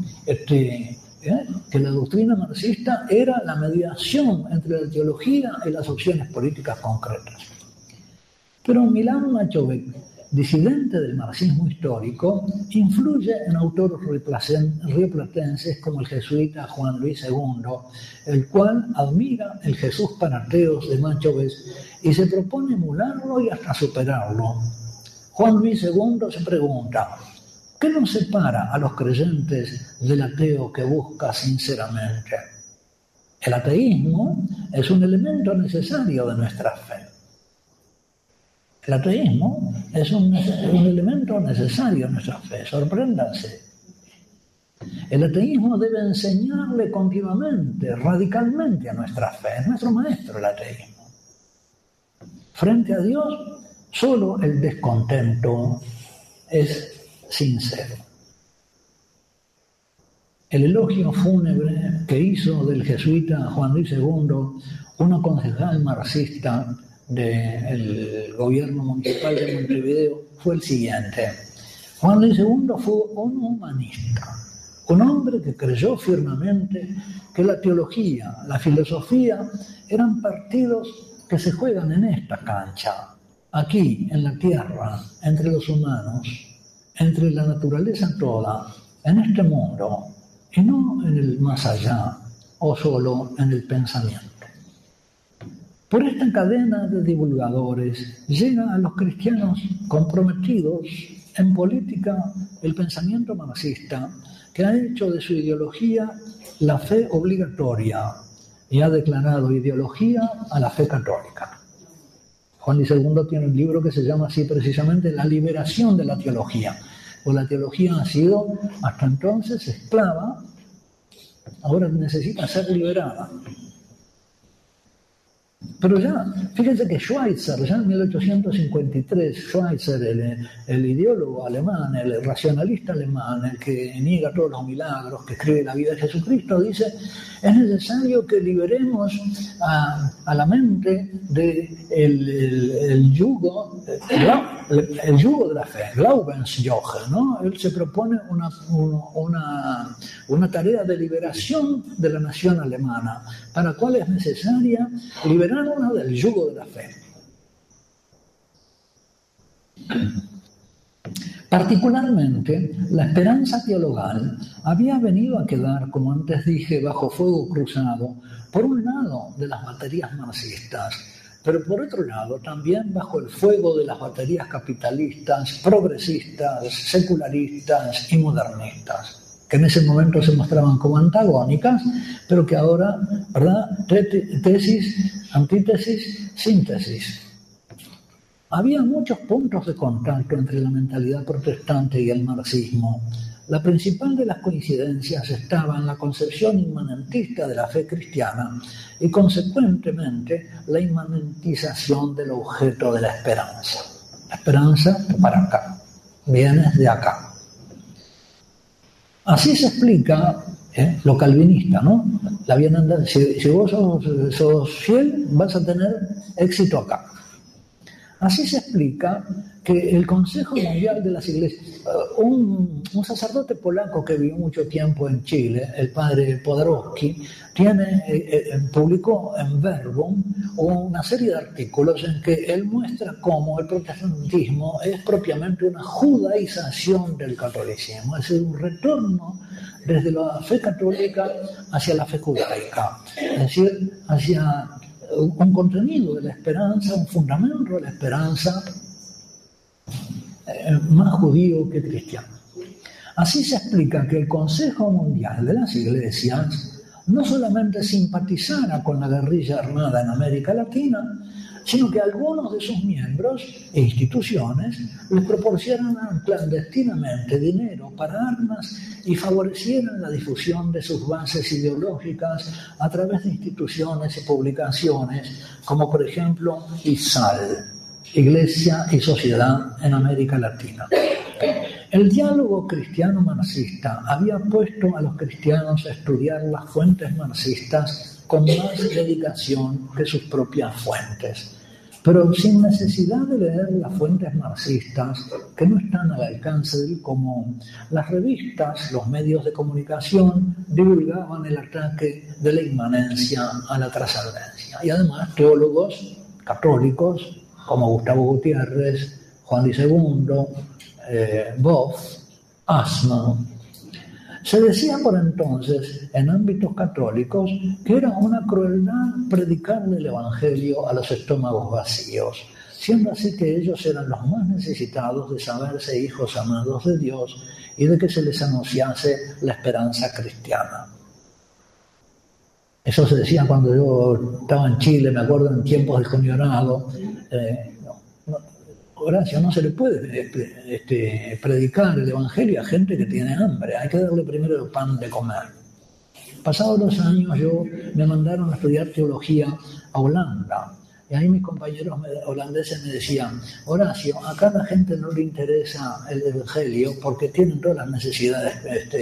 la doctrina marxista era la mediación entre la teología y las opciones políticas concretas. Pero Milan Machovec, disidente del marxismo histórico, influye en autores rioplatenses como el jesuita Juan Luis II, el cual admira el Jesús para ateos de Machovec y se propone emularlo y hasta superarlo. Juan Luis II se pregunta: ¿qué nos separa a los creyentes del ateo que busca sinceramente? El ateísmo es un elemento necesario de nuestra fe. El ateísmo es un elemento necesario en nuestra fe, sorpréndanse. El ateísmo debe enseñarle continuamente, radicalmente a nuestra fe. Es nuestro maestro el ateísmo. Frente a Dios, solo el descontento es sincero. El elogio fúnebre que hizo del jesuita Juan Luis II, una concejal marxista del gobierno municipal de Montevideo, fue el siguiente. Juan Luis II fue un humanista, un hombre que creyó firmemente que la teología, la filosofía, eran partidos que se juegan en esta cancha, aquí, en la tierra, entre los humanos, entre la naturaleza toda, en este mundo, y no en el más allá, o solo en el pensamiento. Por esta cadena de divulgadores llega a los cristianos comprometidos en política el pensamiento marxista, que ha hecho de su ideología la fe obligatoria y ha declarado ideología a la fe católica. Juan Luis II tiene un libro que se llama así precisamente La liberación de la teología. Pues la teología ha sido hasta entonces esclava, ahora necesita ser liberada. Pero ya, fíjense que Schweitzer, ya en 1853, Schweitzer, el ideólogo alemán, el racionalista alemán, el que niega todos los milagros, que escribe la vida de Jesucristo, dice, es necesario que liberemos a la mente del yugo, el yugo de la fe, Glaubensjoche, ¿no? Él se propone una tarea de liberación de la nación alemana, para la cual es necesaria liberarnos del yugo de la fe. Particularmente, la esperanza teologal había venido a quedar, como antes dije, bajo fuego cruzado, por un lado de las baterías marxistas, pero por otro lado también bajo el fuego de las baterías capitalistas, progresistas, secularistas y modernistas, que en ese momento se mostraban como antagónicas, pero que ahora, ¿verdad? Tesis, antítesis, síntesis. Había muchos puntos de contacto entre la mentalidad protestante y el marxismo. La principal de las coincidencias estaba en la concepción inmanentista de la fe cristiana y, consecuentemente, la inmanentización del objeto de la esperanza. La esperanza para acá, viene de acá. Así se explica lo calvinista, ¿no? La bienandanza. Si vos sos fiel, vas a tener éxito acá. Así se explica que el Consejo Mundial de las Iglesias, un sacerdote polaco que vivió mucho tiempo en Chile, el padre Podorowski, publicó en Verbum una serie de artículos en que él muestra cómo el protestantismo es propiamente una judaización del catolicismo, es decir, un retorno desde la fe católica hacia la fe judaica, es decir, hacia un contenido de la esperanza, un fundamento de la esperanza más judío que cristiano. Así se explica que el Consejo Mundial de las Iglesias no solamente simpatizara con la guerrilla armada en América Latina, sino que algunos de sus miembros e instituciones les proporcionaran clandestinamente dinero para armas y favorecieran la difusión de sus bases ideológicas a través de instituciones y publicaciones, como por ejemplo ISAL, Iglesia y Sociedad en América Latina. El diálogo cristiano-marxista había puesto a los cristianos a estudiar las fuentes marxistas con más dedicación que sus propias fuentes, pero sin necesidad de leer las fuentes marxistas que no están al alcance del común. Las revistas, los medios de comunicación divulgaban el ataque de la inmanencia a la trascendencia, y además teólogos católicos como Gustavo Gutiérrez, Juan Luis II, Boff, Assmann. Se decía por entonces, en ámbitos católicos, que era una crueldad predicarle el Evangelio a los estómagos vacíos, siendo así que ellos eran los más necesitados de saberse hijos amados de Dios y de que se les anunciase la esperanza cristiana. Eso se decía cuando yo estaba en Chile, me acuerdo en tiempos del Conionado. Horacio, no se le puede predicar el Evangelio a gente que tiene hambre, hay que darle primero el pan de comer. Pasados los años me mandaron a estudiar teología a Holanda, y ahí mis compañeros holandeses me decían, Horacio, acá a la gente no le interesa el Evangelio porque tienen todas las necesidades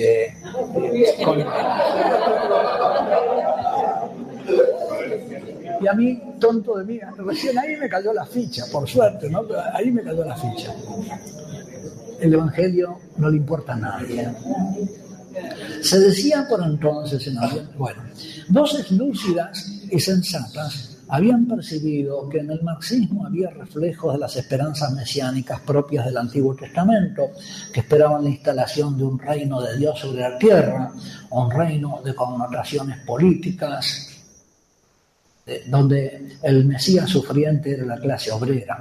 Y a mí, tonto de mí, recién ahí me cayó la ficha, por suerte, ¿no? Pero ahí me cayó la ficha. El Evangelio no le importa a nadie. Se decía por entonces, voces lúcidas y sensatas habían percibido que en el marxismo había reflejos de las esperanzas mesiánicas propias del Antiguo Testamento, que esperaban la instalación de un reino de Dios sobre la tierra, un reino de connotaciones políticas, donde el Mesías sufriente era la clase obrera.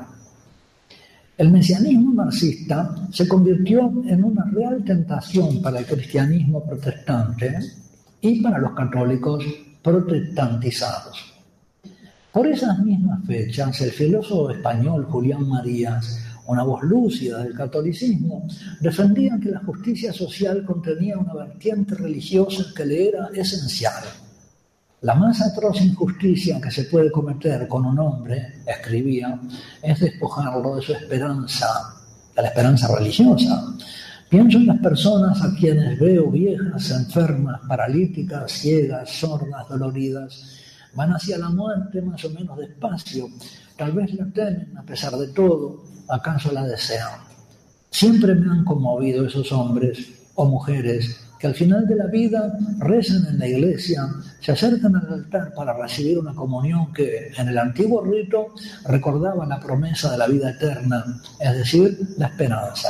El mesianismo marxista se convirtió en una real tentación para el cristianismo protestante y para los católicos protestantizados. Por esas mismas fechas, el filósofo español Julián Marías, una voz lúcida del catolicismo, defendía que la justicia social contenía una vertiente religiosa que le era esencial. La más atroz injusticia que se puede cometer con un hombre, escribía, es despojarlo de su esperanza, de la esperanza religiosa. Pienso en las personas a quienes veo viejas, enfermas, paralíticas, ciegas, sordas, doloridas. Van hacia la muerte más o menos despacio. Tal vez la temen a pesar de todo, acaso la desean. Siempre me han conmovido esos hombres o mujeres que al final de la vida rezan en la iglesia, se acercan al altar para recibir una comunión que en el antiguo rito recordaba la promesa de la vida eterna, es decir, la esperanza.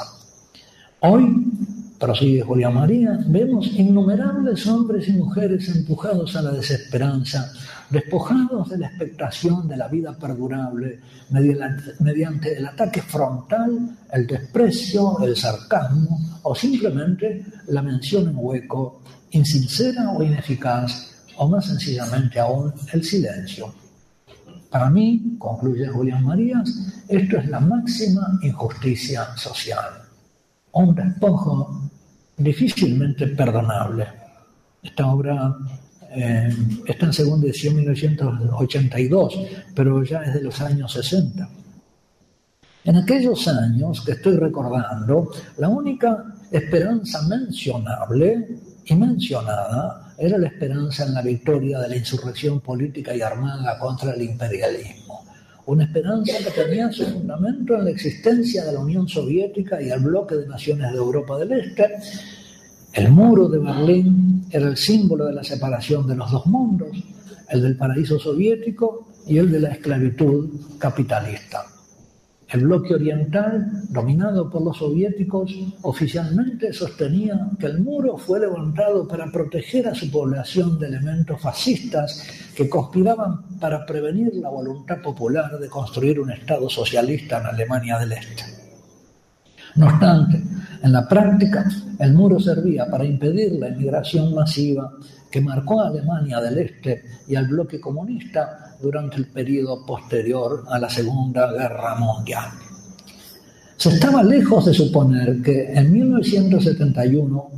Hoy, prosigue Julián María, vemos innumerables hombres y mujeres empujados a la desesperanza, despojados de la expectación de la vida perdurable mediante el ataque frontal, el desprecio, el sarcasmo o simplemente la mención en hueco, insincera o ineficaz, o más sencillamente aún el silencio. Para mí, concluye Julián Marías, esto es la máxima injusticia social. Un despojo difícilmente perdonable. Esta obra está en segunda edición 1982, pero ya es de los años 60. En aquellos años que estoy recordando, la única esperanza mencionable y mencionada era la esperanza en la victoria de la insurrección política y armada contra el imperialismo. Una esperanza que tenía su fundamento en la existencia de la Unión Soviética y el bloque de naciones de Europa del Este. El muro de Berlín era el símbolo de la separación de los dos mundos, el del paraíso soviético y el de la esclavitud capitalista. El bloque oriental, dominado por los soviéticos, oficialmente sostenía que el muro fue levantado para proteger a su población de elementos fascistas que conspiraban para prevenir la voluntad popular de construir un Estado socialista en Alemania del Este. No obstante, en la práctica, el muro servía para impedir la inmigración masiva que marcó a Alemania del Este y al bloque comunista durante el periodo posterior a la Segunda Guerra Mundial. Se estaba lejos de suponer en 1971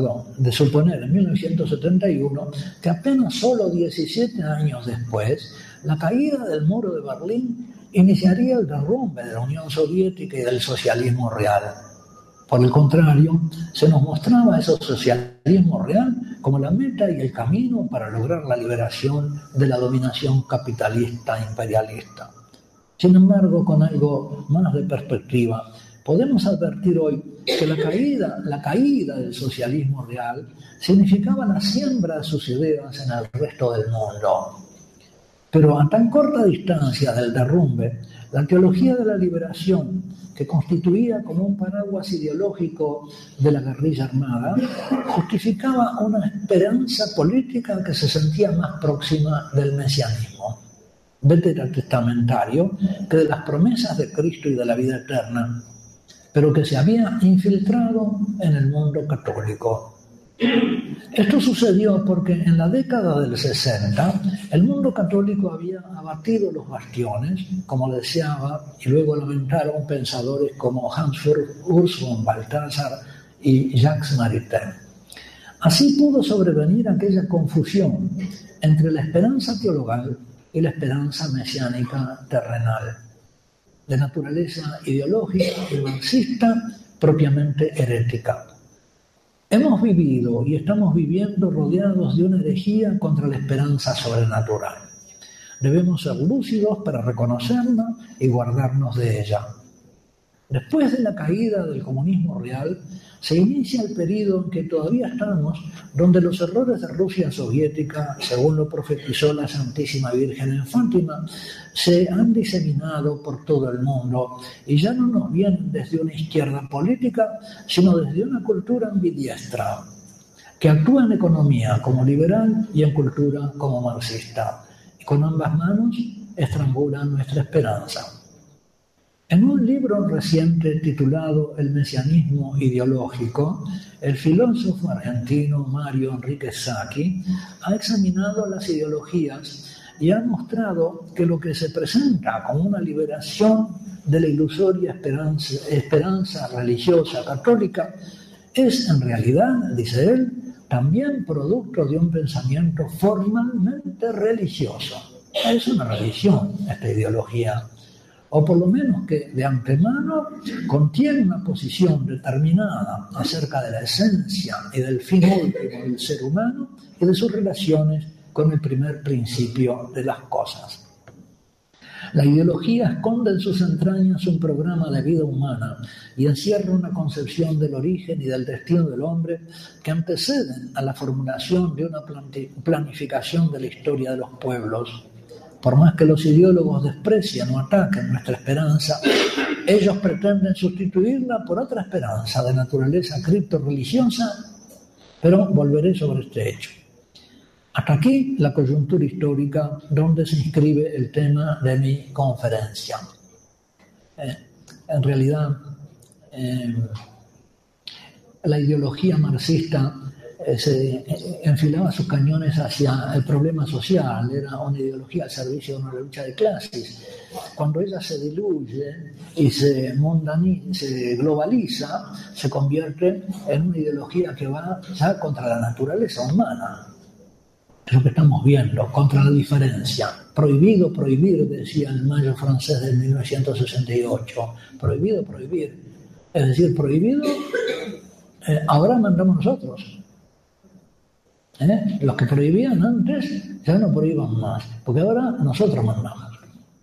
que apenas solo 17 años después, la caída del muro de Berlín iniciaría el derrumbe de la Unión Soviética y del socialismo real. Por el contrario, se nos mostraba ese socialismo real como la meta y el camino para lograr la liberación de la dominación capitalista e imperialista. Sin embargo, con algo más de perspectiva, podemos advertir hoy que la caída del socialismo real significaba la siembra de sus ideas en el resto del mundo. Pero a tan corta distancia del derrumbe, la teología de la liberación, que constituía como un paraguas ideológico de la guerrilla armada, justificaba una esperanza política que se sentía más próxima del mesianismo, veterotestamentario, que de las promesas de Cristo y de la vida eterna, pero que se había infiltrado en el mundo católico. Esto sucedió porque en la década del 60 el mundo católico había abatido los bastiones, como deseaba y luego lamentaron pensadores como Urs von Balthasar y Jacques Maritain. Así pudo sobrevenir aquella confusión entre la esperanza teologal y la esperanza mesiánica terrenal, de naturaleza ideológica y marxista propiamente herética. Hemos vivido y estamos viviendo rodeados de una herejía contra la esperanza sobrenatural. Debemos ser lúcidos para reconocerla y guardarnos de ella. Después de la caída del comunismo real, se inicia el periodo en que todavía estamos, donde los errores de Rusia soviética, según lo profetizó la Santísima Virgen en Fátima, se han diseminado por todo el mundo y ya no nos vienen desde una izquierda política, sino desde una cultura ambidiestra, que actúa en economía como liberal y en cultura como marxista, y con ambas manos estrangulan nuestra esperanza. En un libro reciente titulado El mesianismo ideológico, el filósofo argentino Mario Enrique Sacchi ha examinado las ideologías y ha mostrado que lo que se presenta como una liberación de la ilusoria esperanza religiosa católica es en realidad, dice él, también producto de un pensamiento formalmente religioso. Es una religión esta ideología, o por lo menos que de antemano contiene una posición determinada acerca de la esencia y del fin último del ser humano y de sus relaciones con el primer principio de las cosas. La ideología esconde en sus entrañas un programa de vida humana y encierra una concepción del origen y del destino del hombre que anteceden a la formulación de una planificación de la historia de los pueblos. Por más que los ideólogos desprecian o ataquen nuestra esperanza, ellos pretenden sustituirla por otra esperanza de naturaleza criptorreligiosa, pero volveré sobre este hecho. Hasta aquí la coyuntura histórica donde se inscribe el tema de mi conferencia. En realidad, la ideología marxista se enfilaba sus cañones hacia el problema social, era una ideología al servicio de una lucha de clases. Cuando ella se diluye y se globaliza, se convierte en una ideología que va ya contra la naturaleza humana. Es lo que estamos viendo, contra la diferencia. Prohibido prohibir, decía el mayo francés de 1968. Prohibido prohibir. Es decir, prohibido, ahora mandamos nosotros. Los que prohibían antes ya no prohíban más, porque ahora nosotros mandamos.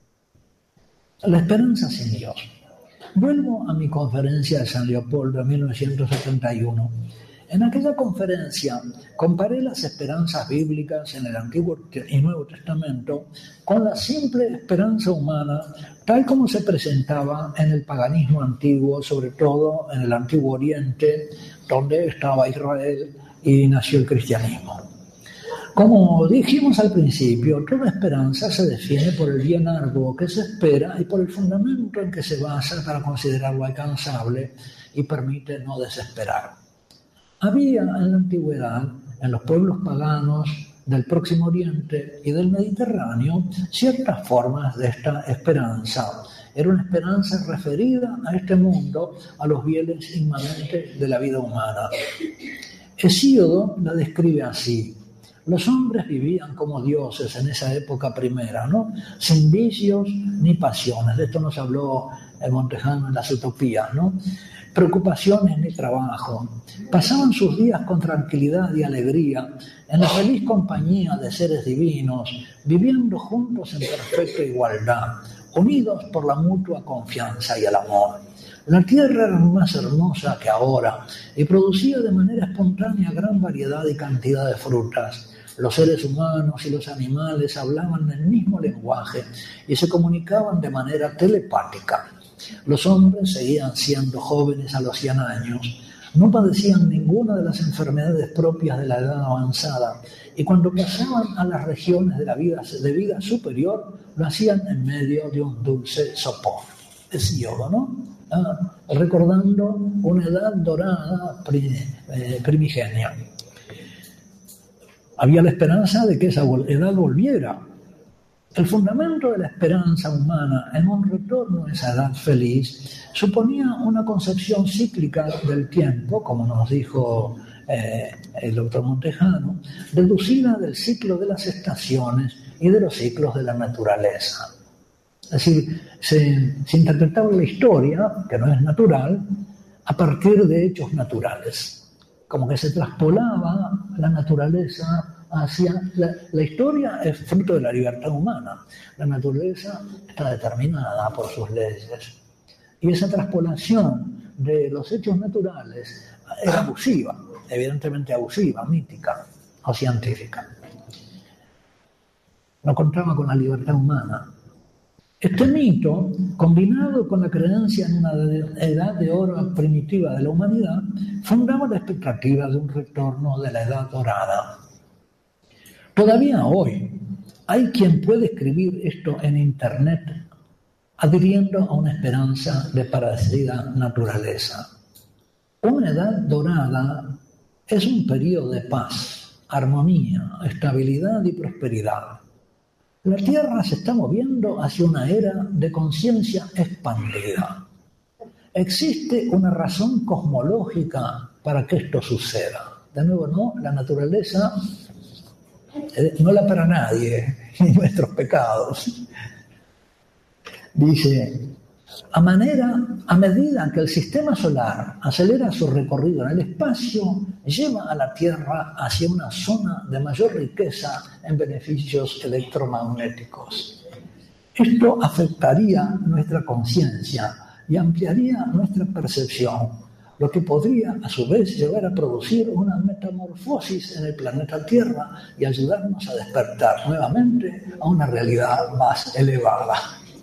La esperanza sin Dios. Vuelvo a mi conferencia de San Leopoldo en 1971. En aquella conferencia comparé las esperanzas bíblicas en el Antiguo y Nuevo Testamento con la simple esperanza humana tal como se presentaba en el paganismo antiguo, sobre todo en el Antiguo Oriente, donde estaba Israel y nació el cristianismo. Como dijimos al principio, toda esperanza se define por el bien arduo que se espera y por el fundamento en que se basa para considerarlo alcanzable y permite no desesperar. Había en la antigüedad, en los pueblos paganos del Próximo Oriente y del Mediterráneo, ciertas formas de esta esperanza. Era una esperanza referida a este mundo, a los bienes inmanentes de la vida humana. Hesíodo la describe así: los hombres vivían como dioses en esa época primera, ¿no? Sin vicios ni pasiones. De esto nos habló Montejano en las Utopías, ¿no? Preocupaciones ni trabajo. Pasaban sus días con tranquilidad y alegría, en la feliz compañía de seres divinos, viviendo juntos en perfecta igualdad, unidos por la mutua confianza y el amor. La tierra era más hermosa que ahora y producía de manera espontánea gran variedad y cantidad de frutas. Los seres humanos y los animales hablaban el mismo lenguaje y se comunicaban de manera telepática. Los hombres seguían siendo jóvenes a los 100 años, no padecían ninguna de las enfermedades propias de la edad avanzada y cuando pasaban a las regiones de la vida superior lo hacían en medio de un dulce sopor. Hesíodo, ¿no? Recordando una edad dorada primigenia. Había la esperanza de que esa edad volviera. El fundamento de la esperanza humana en un retorno a esa edad feliz suponía una concepción cíclica del tiempo, como nos dijo el doctor Montejano, deducida del ciclo de las estaciones y de los ciclos de la naturaleza. Es decir, se interpretaba la historia, que no es natural, a partir de hechos naturales. Como que se traspolaba la naturaleza hacia... La historia es fruto de la libertad humana. La naturaleza está determinada por sus leyes. Y esa traspolación de los hechos naturales era abusiva, evidentemente abusiva, mítica o científica. No contaba con la libertad humana. Este mito, combinado con la creencia en una edad de oro primitiva de la humanidad, fundaba la expectativa de un retorno de la edad dorada. Todavía hoy hay quien puede escribir esto en Internet adhiriendo a una esperanza de parecida naturaleza. Una edad dorada es un periodo de paz, armonía, estabilidad y prosperidad. La Tierra se está moviendo hacia una era de conciencia expandida. Existe una razón cosmológica para que esto suceda. De nuevo, no, la naturaleza no la para nadie, ni nuestros pecados. Dice, a medida que el sistema solar acelera su recorrido en el espacio, lleva a la Tierra hacia una zona de mayor riqueza en beneficios electromagnéticos. Esto afectaría nuestra conciencia y ampliaría nuestra percepción, lo que podría a su vez llevar a producir una metamorfosis en el planeta Tierra y ayudarnos a despertar nuevamente a una realidad más elevada.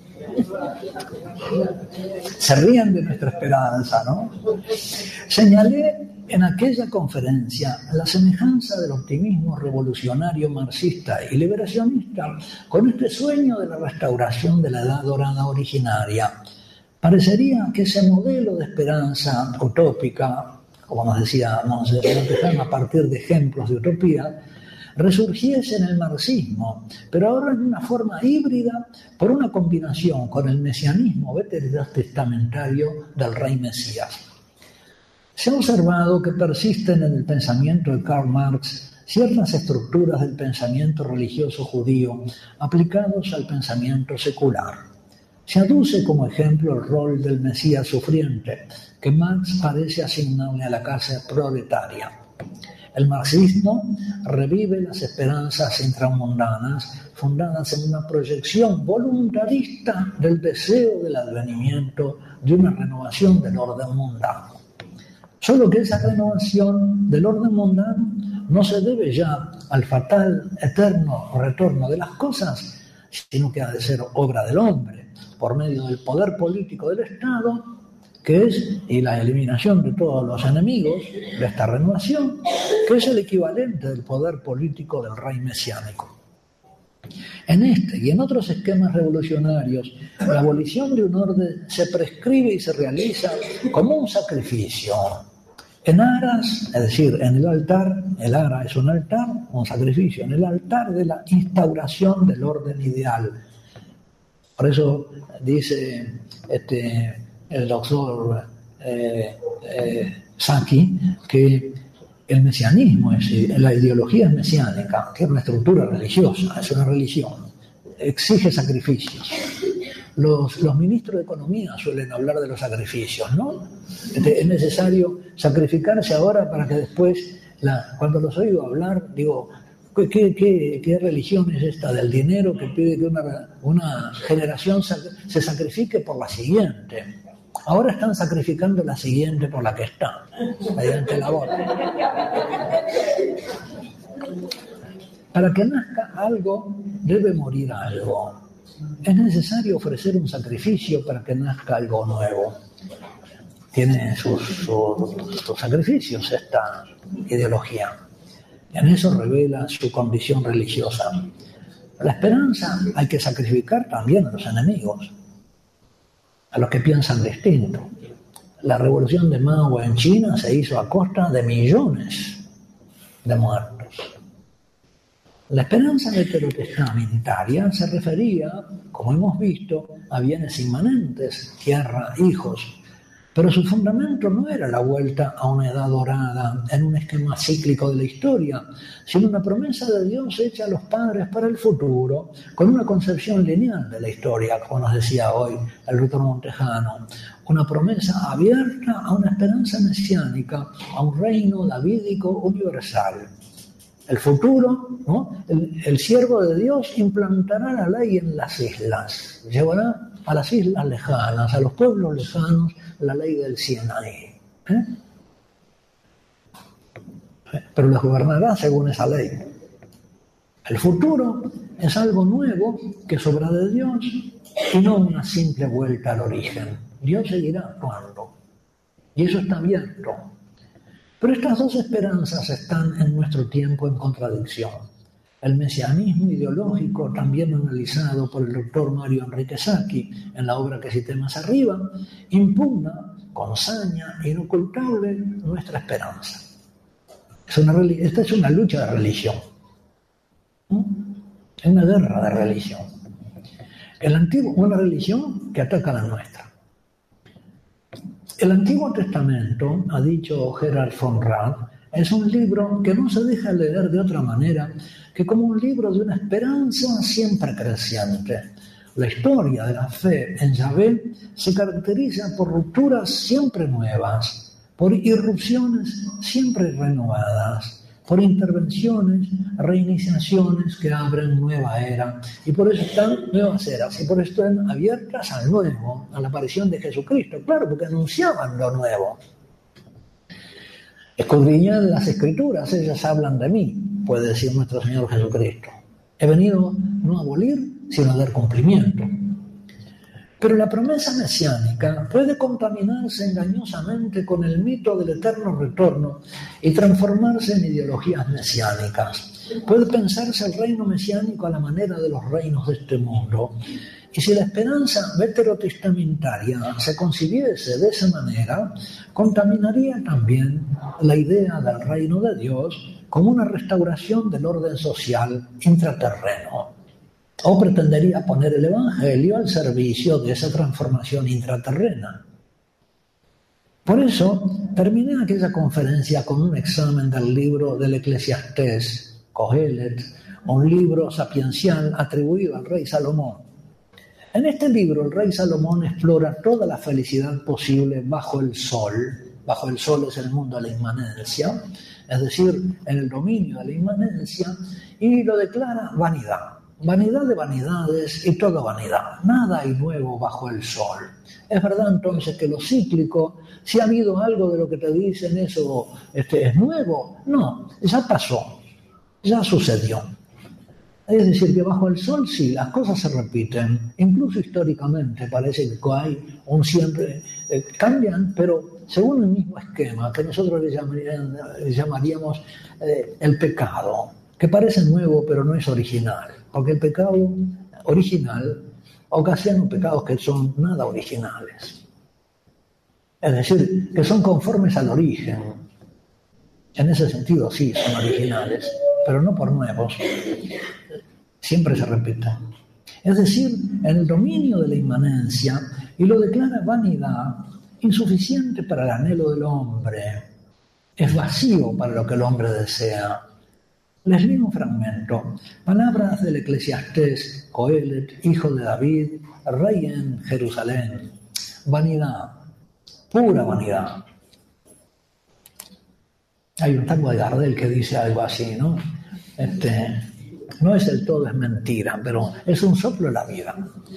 Se ríen de nuestra esperanza, ¿no? Señalé en aquella conferencia la semejanza del optimismo revolucionario marxista y liberacionista con este sueño de la restauración de la edad dorada originaria. Parecería que ese modelo de esperanza utópica, como nos decía Montejano, a partir de ejemplos de utopía, resurgiese en el marxismo, pero ahora en una forma híbrida por una combinación con el mesianismo veterotestamentario del rey Mesías. Se ha observado que persisten en el pensamiento de Karl Marx ciertas estructuras del pensamiento religioso judío aplicados al pensamiento secular. Se aduce como ejemplo el rol del Mesías sufriente, que Marx parece asignarle a la clase proletaria. El marxismo revive las esperanzas intramundanas fundadas en una proyección voluntarista del deseo del advenimiento de una renovación del orden mundano. Solo que esa renovación del orden mundano no se debe ya al fatal, eterno retorno de las cosas, sino que ha de ser obra del hombre, por medio del poder político del Estado, que es, y la eliminación de todos los enemigos de esta renovación, que es el equivalente del poder político del rey mesiánico. En este y en otros esquemas revolucionarios, la abolición de un orden se prescribe y se realiza como un sacrificio. En aras, es decir, en el altar, el ara es un altar, un sacrificio, en el altar de la instauración del orden ideal. Por eso dice el doctor Sacchi que el mesianismo, la ideología es mesiánica, que es una estructura religiosa, es una religión, exige sacrificios. Los ministros de Economía suelen hablar de los sacrificios, ¿no? Es necesario sacrificarse ahora para que después, cuando los oigo hablar, digo, ¿qué religión es esta del dinero que pide que una generación se sacrifique por la siguiente? Ahora están sacrificando la siguiente por la que está, mediante el aborto. Para que nazca algo, debe morir algo. Es necesario ofrecer un sacrificio para que nazca algo nuevo. Tiene sus sacrificios esta ideología. En eso revela su condición religiosa. La esperanza hay que sacrificar también a los enemigos, a los que piensan distinto. La revolución de Mao en China se hizo a costa de millones de muertos. La esperanza veterotestamentaria se refería, como hemos visto, a bienes inmanentes, tierra, hijos, pero su fundamento no era la vuelta a una edad dorada en un esquema cíclico de la historia, sino una promesa de Dios hecha a los padres para el futuro, con una concepción lineal de la historia, como nos decía hoy el doctor Montejano, una promesa abierta a una esperanza mesiánica, a un reino davídico universal. El futuro, ¿no? El siervo de Dios implantará la ley en las islas, llevará a las islas lejanas, a los pueblos lejanos, la ley del Sinaí. Pero los gobernará según esa ley. El futuro es algo nuevo que sobra de Dios y no una simple vuelta al origen. Dios seguirá actuando. Y eso está abierto. Pero estas dos esperanzas están en nuestro tiempo en contradicción. El mesianismo ideológico, también analizado por el doctor Mario Enrique Sacchi en la obra que cité más arriba, impugna con saña inocultable nuestra esperanza. Esta es una lucha de religión. Es una guerra de religión. Una religión que ataca a la nuestra. El Antiguo Testamento, ha dicho Gerhard von Rad, es un libro que no se deja leer de otra manera que como un libro de una esperanza siempre creciente. La historia de la fe en Yahvé se caracteriza por rupturas siempre nuevas, por irrupciones siempre renovadas, por intervenciones, reiniciaciones que abren nueva era, y por eso están nuevas eras, y por eso están abiertas al nuevo, a la aparición de Jesucristo, claro, porque anunciaban lo nuevo. Escudriñad las Escrituras, ellas hablan de mí, puede decir nuestro Señor Jesucristo. He venido no a abolir, sino a dar cumplimiento. Pero la promesa mesiánica puede contaminarse engañosamente con el mito del eterno retorno y transformarse en ideologías mesiánicas. Puede pensarse el reino mesiánico a la manera de los reinos de este mundo. Y si la esperanza veterotestamentaria se concibiese de esa manera, contaminaría también la idea del reino de Dios como una restauración del orden social intraterreno. O pretendería poner el Evangelio al servicio de esa transformación intraterrena. Por eso, terminé aquella conferencia con un examen del libro del Eclesiastés, Cohelet, un libro sapiencial atribuido al rey Salomón. En este libro, el rey Salomón explora toda la felicidad posible bajo el sol. Bajo el sol es el mundo de la inmanencia, es decir, en el dominio de la inmanencia, y lo declara vanidad. Vanidad de vanidades y toda vanidad. Nada hay nuevo bajo el sol. Es verdad entonces que lo cíclico, si ha habido algo de lo que te dicen eso es nuevo, no, ya pasó, ya sucedió. Es decir, que bajo el sol sí, las cosas se repiten, incluso históricamente parece que hay un siempre, cambian, pero según el mismo esquema que nosotros le llamaríamos el pecado, que parece nuevo pero no es original. Porque el pecado original ocasiona pecados que son nada originales. Es decir, que son conformes al origen. En ese sentido sí son originales, pero no por nuevos. Siempre se repiten. Es decir, en el dominio de la inmanencia, y lo declara vanidad, insuficiente para el anhelo del hombre. Es vacío para lo que el hombre desea. Les leo un fragmento. Palabras del Eclesiastés, Cohelet, hijo de David, rey en Jerusalén. Vanidad, pura vanidad. Hay un tango de Gardel que dice algo así, ¿no? No es el todo, es mentira, pero es un soplo de la vida.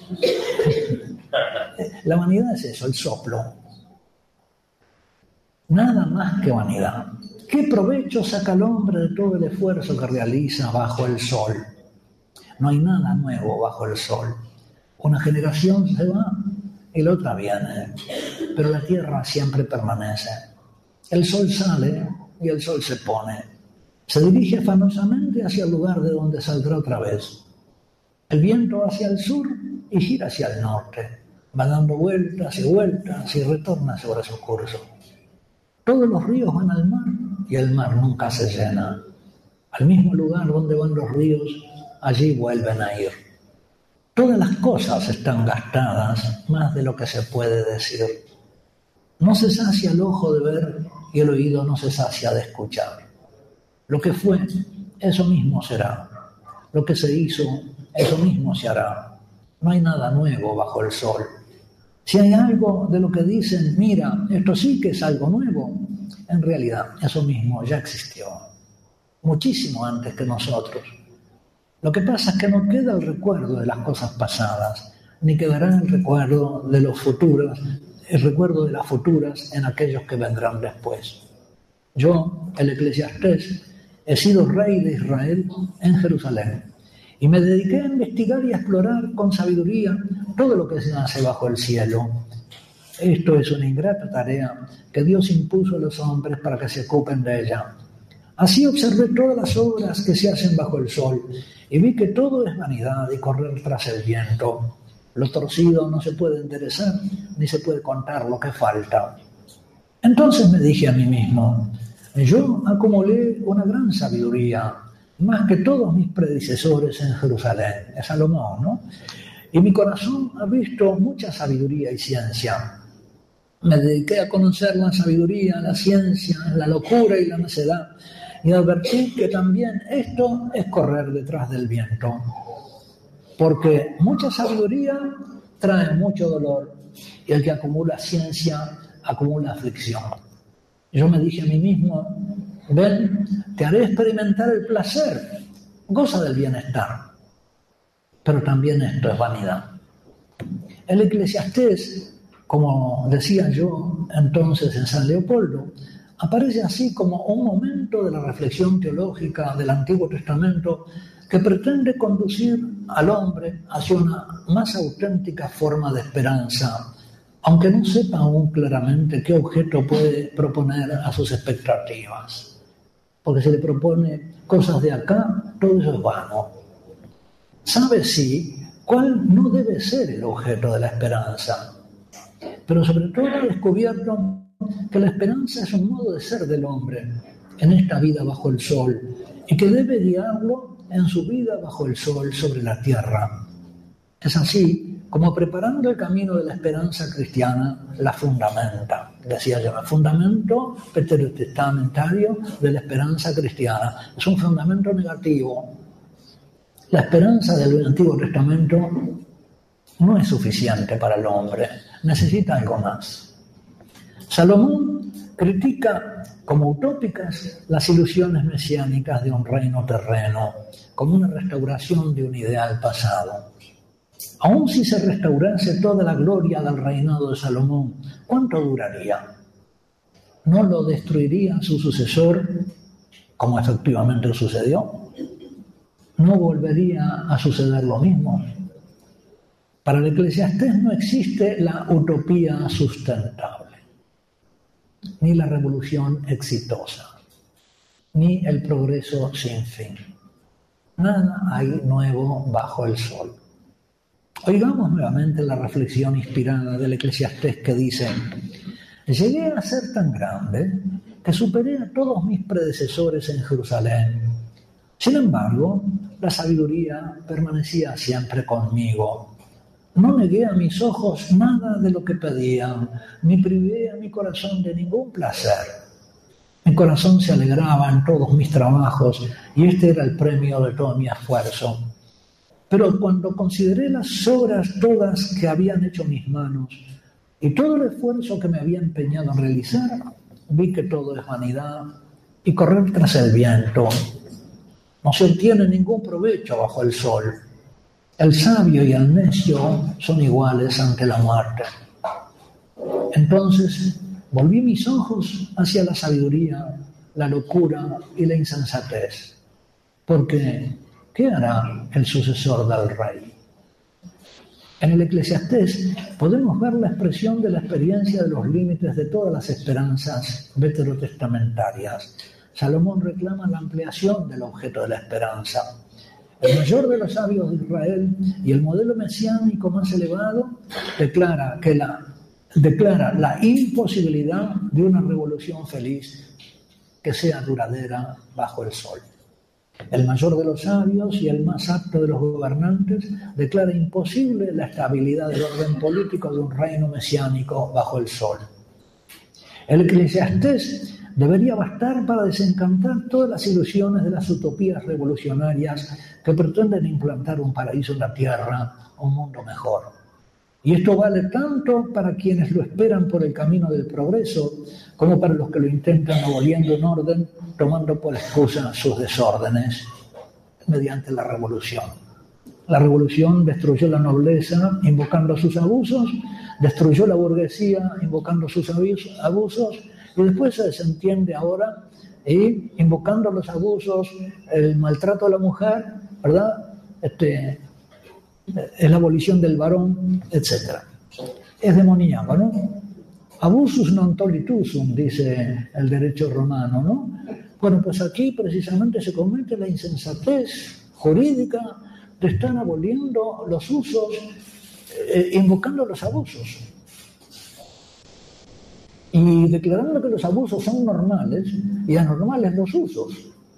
La vanidad es eso, el soplo. Nada más que vanidad. ¿Qué provecho saca el hombre de todo el esfuerzo que realiza bajo el sol? No hay nada nuevo bajo el sol. Una generación se va y la otra viene, pero la tierra siempre permanece. El sol sale y el sol se pone. Se dirige afanosamente hacia el lugar de donde saldrá otra vez. El viento hacia el sur y gira hacia el norte. Va dando vueltas y retorna sobre su curso. Todos los ríos van al mar y el mar nunca se llena. Al mismo lugar donde van los ríos, allí vuelven a ir. Todas las cosas están gastadas, más de lo que se puede decir. No se sacia el ojo de ver y el oído no se sacia de escuchar. Lo que fue, eso mismo será. Lo que se hizo, eso mismo se hará. No hay nada nuevo bajo el sol. Si hay algo de lo que dicen, mira, esto sí que es algo nuevo, en realidad eso mismo ya existió, muchísimo antes que nosotros. Lo que pasa es que no queda el recuerdo de las cosas pasadas, ni quedará el recuerdo de las futuras en aquellos que vendrán después. Yo, el Eclesiastés, he sido rey de Israel en Jerusalén y me dediqué a investigar y a explorar con sabiduría todo lo que se hace bajo el cielo. Esto es una ingrata tarea que Dios impuso a los hombres para que se ocupen de ella. Así observé todas las obras que se hacen bajo el sol y vi que todo es vanidad y correr tras el viento. Lo torcido no se puede enderezar ni se puede contar lo que falta. Entonces me dije a mí mismo, yo acumulé una gran sabiduría, más que todos mis predecesores en Jerusalén, es Salomón, ¿no? Y mi corazón ha visto mucha sabiduría y ciencia. Me dediqué a conocer la sabiduría, la ciencia, la locura y la necedad, y advertí que también esto es correr detrás del viento. Porque mucha sabiduría trae mucho dolor, y el que acumula ciencia acumula aflicción. Yo me dije a mí mismo, ven, te haré experimentar el placer, goza del bienestar. Pero también esto es vanidad. El Eclesiastés, como decía yo entonces en San Leopoldo, aparece así como un momento de la reflexión teológica del Antiguo Testamento que pretende conducir al hombre hacia una más auténtica forma de esperanza, aunque no sepa aún claramente qué objeto puede proponer a sus expectativas. Porque si le propone cosas de acá, todo eso es vano. Sabe sí cuál no debe ser el objeto de la esperanza, pero sobre todo ha descubierto que la esperanza es un modo de ser del hombre en esta vida bajo el sol y que debe guiarlo en su vida bajo el sol sobre la tierra. Es así como preparando el camino de la esperanza cristiana la fundamenta. Decía yo, el fundamento veterotestamentario de la esperanza cristiana. Es un fundamento negativo. La esperanza del Antiguo Testamento no es suficiente para el hombre, necesita algo más. Salomón critica como utópicas las ilusiones mesiánicas de un reino terreno, como una restauración de un ideal pasado. Aun si se restaurase toda la gloria del reinado de Salomón, ¿cuánto duraría? ¿No lo destruiría su sucesor, como efectivamente sucedió? ¿No volvería a suceder lo mismo? Para el Eclesiastés no existe la utopía sustentable, ni la revolución exitosa, ni el progreso sin fin. Nada hay nuevo bajo el sol. Oigamos nuevamente la reflexión inspirada del Eclesiastés que dice: llegué a ser tan grande que superé a todos mis predecesores en Jerusalén. Sin embargo, la sabiduría permanecía siempre conmigo. No negué a mis ojos nada de lo que pedían, ni privé a mi corazón de ningún placer. Mi corazón se alegraba en todos mis trabajos y este era el premio de todo mi esfuerzo. Pero cuando consideré las obras todas que habían hecho mis manos y todo el esfuerzo que me había empeñado en realizar, vi que todo es vanidad y correr tras el viento. No se obtiene ningún provecho bajo el sol. El sabio y el necio son iguales ante la muerte. Entonces volví mis ojos hacia la sabiduría, la locura y la insensatez. Porque ¿qué hará el sucesor del rey? En el Eclesiastés podemos ver la expresión de la experiencia de los límites de todas las esperanzas veterotestamentarias. Salomón reclama la ampliación del objeto de la esperanza. El mayor de los sabios de Israel y el modelo mesiánico más elevado declara la imposibilidad de una revolución feliz que sea duradera bajo el sol. El mayor de los sabios y el más apto de los gobernantes declara imposible la estabilidad del orden político de un reino mesiánico bajo el sol. El Eclesiastés debería bastar para desencantar todas las ilusiones de las utopías revolucionarias que pretenden implantar un paraíso en la tierra, un mundo mejor. Y esto vale tanto para quienes lo esperan por el camino del progreso, como para los que lo intentan aboliendo en orden, tomando por excusa sus desórdenes mediante la revolución. La revolución destruyó la nobleza invocando sus abusos, destruyó la burguesía invocando sus abusos, y después se desentiende ahora invocando los abusos, el maltrato a la mujer, ¿verdad? Es la abolición del varón, etc. Es demoníaco, ¿no? Abusus non tolitusum, dice el derecho romano, ¿no? Bueno, pues aquí precisamente se comete la insensatez jurídica de estar aboliendo los usos, invocando los abusos. Y declarando que los abusos son normales y anormales los usos.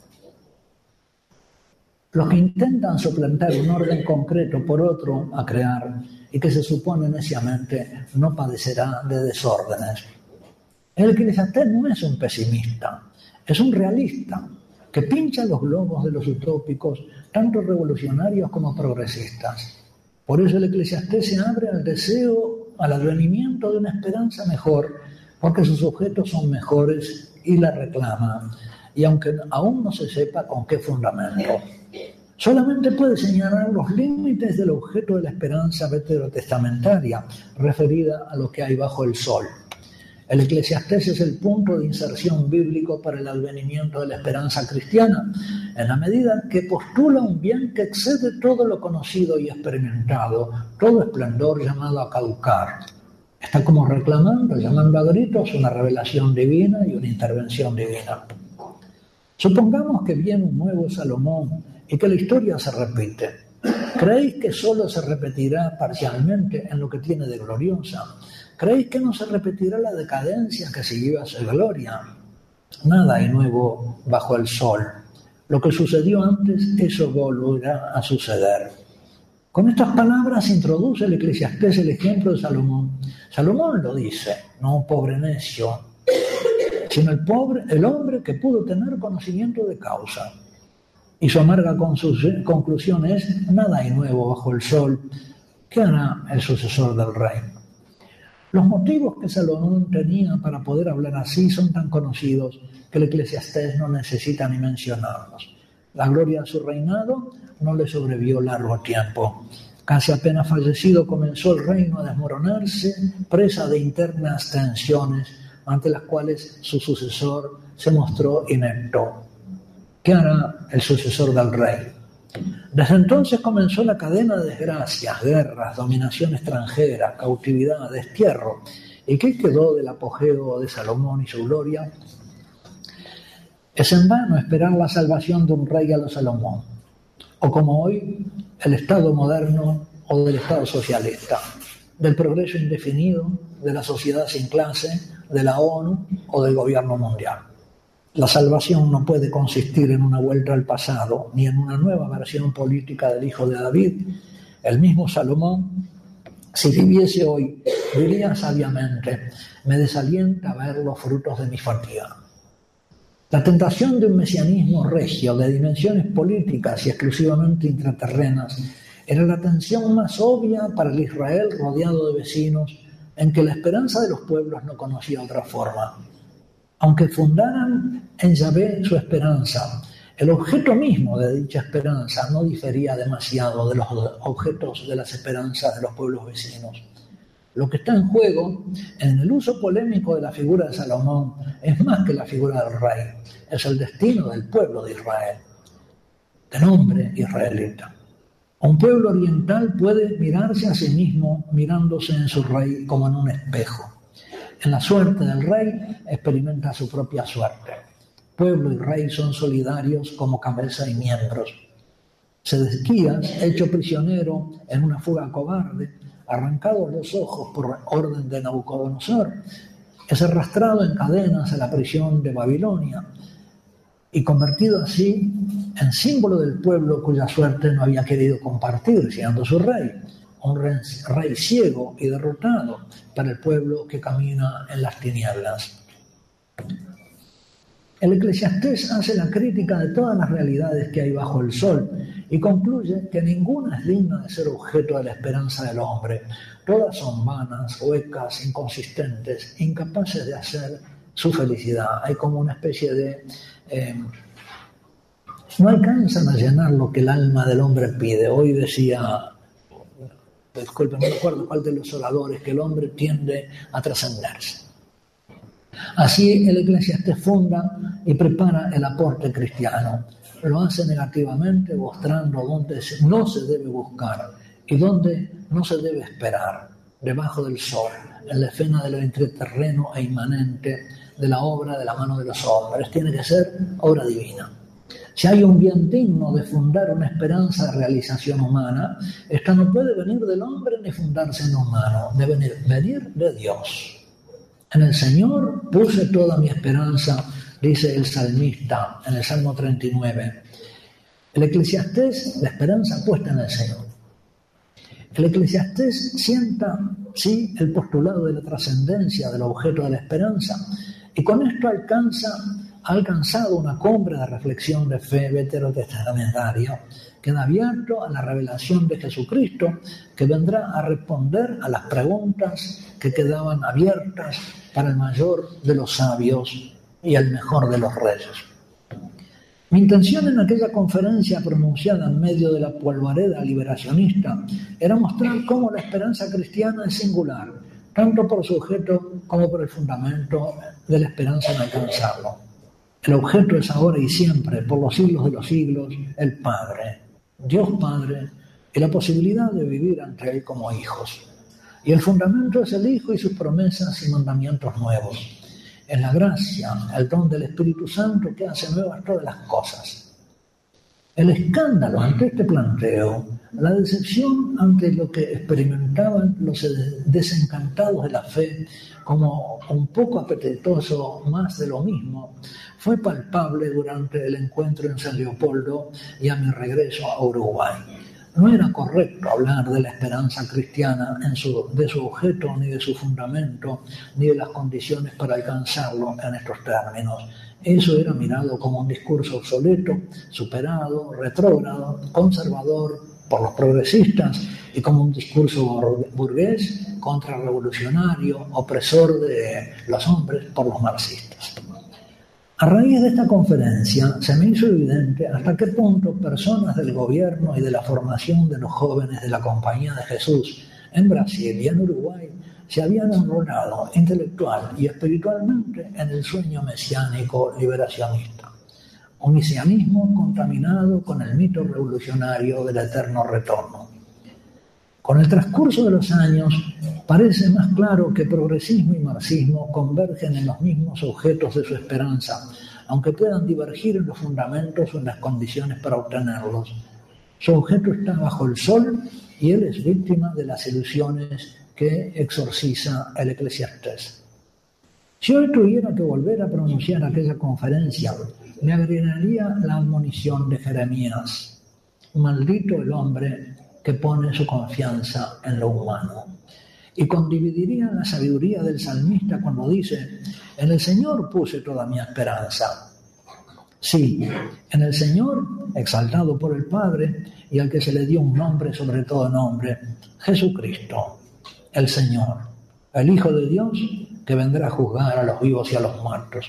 Los que intentan suplantar un orden concreto por otro a crear y que se supone neciamente no padecerá de desórdenes. El Eclesiastés no es un pesimista, es un realista que pincha los globos de los utópicos, tanto revolucionarios como progresistas. Por eso el Eclesiastés se abre al deseo, al advenimiento de una esperanza mejor, porque sus objetos son mejores y la reclaman, y aunque aún no se sepa con qué fundamento. Solamente puede señalar los límites del objeto de la esperanza veterotestamentaria, referida a lo que hay bajo el sol. El Eclesiastés es el punto de inserción bíblico para el advenimiento de la esperanza cristiana, en la medida que postula un bien que excede todo lo conocido y experimentado, todo esplendor llamado a caducar. Está como reclamando, llamando a gritos una revelación divina y una intervención divina. Supongamos que viene un nuevo Salomón y que la historia se repite. ¿Creéis que solo se repetirá parcialmente en lo que tiene de gloriosa? ¿Creéis que no se repetirá la decadencia que siguió a su gloria? Nada hay nuevo bajo el sol. Lo que sucedió antes, eso volverá a suceder. Con estas palabras introduce el Eclesiastés el ejemplo de Salomón. Salomón lo dice, no un pobre necio, sino el hombre que pudo tener conocimiento de causa. Y su amarga conclusión es, nada hay nuevo bajo el sol. ¿Qué hará el sucesor del rey? Los motivos que Salomón tenía para poder hablar así son tan conocidos que el Eclesiastés no necesita ni mencionarlos. La gloria de su reinado no le sobrevivió largo tiempo. Casi apenas fallecido comenzó el reino a desmoronarse, presa de internas tensiones ante las cuales su sucesor se mostró inepto. ¿Qué hará el sucesor del rey? Desde entonces comenzó la cadena de desgracias, guerras, dominación extranjera, cautividad, destierro. ¿Y qué quedó del apogeo de Salomón y su gloria? Es en vano esperar la salvación de un rey a lo Salomón, o como hoy, el Estado moderno o del Estado socialista, del progreso indefinido, de la sociedad sin clase, de la ONU o del gobierno mundial. La salvación no puede consistir en una vuelta al pasado, ni en una nueva versión política del hijo de David. El mismo Salomón, si viviese hoy, diría sabiamente, me desalienta ver los frutos de mi fatiga. La tentación de un mesianismo regio de dimensiones políticas y exclusivamente intraterrenas era la tensión más obvia para el Israel rodeado de vecinos en que la esperanza de los pueblos no conocía otra forma. Aunque fundaran en Yahvé su esperanza, el objeto mismo de dicha esperanza no difería demasiado de los objetos de las esperanzas de los pueblos vecinos. Lo que está en juego en el uso polémico de la figura de Salomón es más que la figura del rey, es el destino del pueblo de Israel, de nombre israelita. Un pueblo oriental puede mirarse a sí mismo mirándose en su rey como en un espejo. En la suerte del rey experimenta su propia suerte. Pueblo y rey son solidarios como cabeza y miembros. Sedequías, hecho prisionero en una fuga cobarde, arrancados los ojos por orden de Nabucodonosor, es arrastrado en cadenas a la prisión de Babilonia y convertido así en símbolo del pueblo cuya suerte no había querido compartir, siendo su rey, un rey ciego y derrotado para el pueblo que camina en las tinieblas. El Eclesiastés hace la crítica de todas las realidades que hay bajo el sol y concluye que ninguna es digna de ser objeto de la esperanza del hombre. Todas son vanas, huecas, inconsistentes, incapaces de hacer su felicidad. Hay como una especie de... no alcanzan a llenar lo que el alma del hombre pide. Hoy decía, disculpen, no recuerdo cuál de los oradores, que el hombre tiende a trascenderse. Así el Eclesiastés funda y prepara el aporte cristiano. Lo hace negativamente, mostrando dónde no se debe buscar y dónde no se debe esperar, debajo del sol, en la escena de lo intraterreno e inmanente de la obra de la mano de los hombres. Tiene que ser obra divina. Si hay un bien digno de fundar una esperanza de realización humana, esta no puede venir del hombre ni fundarse en lo humano, debe venir de Dios. En el Señor puse toda mi esperanza, dice el salmista en el Salmo 39. El Eclesiastés, la esperanza puesta en el Señor. El Eclesiastés sienta, sí, el postulado de la trascendencia del objeto de la esperanza, y con esto ha alcanzado una cumbre de reflexión de fe veterotestamentaria, queda abierto a la revelación de Jesucristo, que vendrá a responder a las preguntas que quedaban abiertas para el mayor de los sabios y el mejor de los reyes. Mi intención en aquella conferencia pronunciada en medio de la polvareda liberacionista era mostrar cómo la esperanza cristiana es singular, tanto por su objeto como por el fundamento de la esperanza en alcanzarlo. El objeto es ahora y siempre, por los siglos de los siglos, el Padre, Dios Padre, y la posibilidad de vivir ante Él como hijos. Y el fundamento es el Hijo y sus promesas y mandamientos nuevos. Es la gracia, el don del Espíritu Santo que hace nuevas todas las cosas. El escándalo ante este planteo, la decepción ante lo que experimentaban los desencantados de la fe como un poco apetitoso más de lo mismo, fue palpable durante el encuentro en San Leopoldo y a mi regreso a Uruguay. No era correcto hablar de la esperanza cristiana de su objeto, ni de su fundamento, ni de las condiciones para alcanzarlo en estos términos. Eso era mirado como un discurso obsoleto, superado, retrógrado, conservador por los progresistas y como un discurso burgués, contrarrevolucionario, opresor de los hombres por los marxistas. A raíz de esta conferencia se me hizo evidente hasta qué punto personas del gobierno y de la formación de los jóvenes de la Compañía de Jesús en Brasil y en Uruguay se habían enrolado intelectual y espiritualmente en el sueño mesiánico liberacionista. Un mesianismo contaminado con el mito revolucionario del eterno retorno. Con el transcurso de los años, parece más claro que progresismo y marxismo convergen en los mismos objetos de su esperanza, aunque puedan divergir en los fundamentos o en las condiciones para obtenerlos. Su objeto está bajo el sol y él es víctima de las ilusiones que exorciza el Eclesiastés. Si hoy tuviera que volver a pronunciar aquella conferencia, le agregaría la admonición de Jeremías: maldito el hombre que pone su confianza en lo humano. Y condividiría la sabiduría del salmista cuando dice: en el Señor puse toda mi esperanza. Sí, en el Señor, exaltado por el Padre y al que se le dio un nombre sobre todo nombre, Jesucristo, el Señor, el Hijo de Dios, que vendrá a juzgar a los vivos y a los muertos.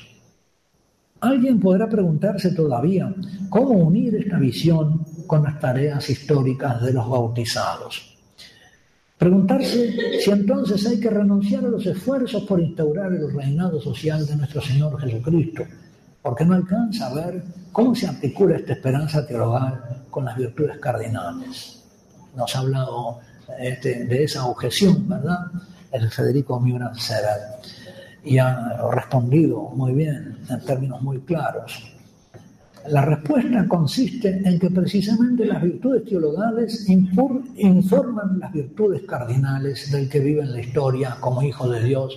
Alguien podrá preguntarse todavía cómo unir esta visión con las tareas históricas de los bautizados. Preguntarse si entonces hay que renunciar a los esfuerzos por instaurar el reinado social de nuestro Señor Jesucristo, porque no alcanza a ver cómo se articula esta esperanza teologal con las virtudes cardinales. Nos ha hablado de esa objeción, ¿verdad?, el Federico Miura-Sever, y ha respondido muy bien, en términos muy claros. La respuesta consiste en que precisamente las virtudes teologales informan las virtudes cardinales del que vive en la historia como hijo de Dios,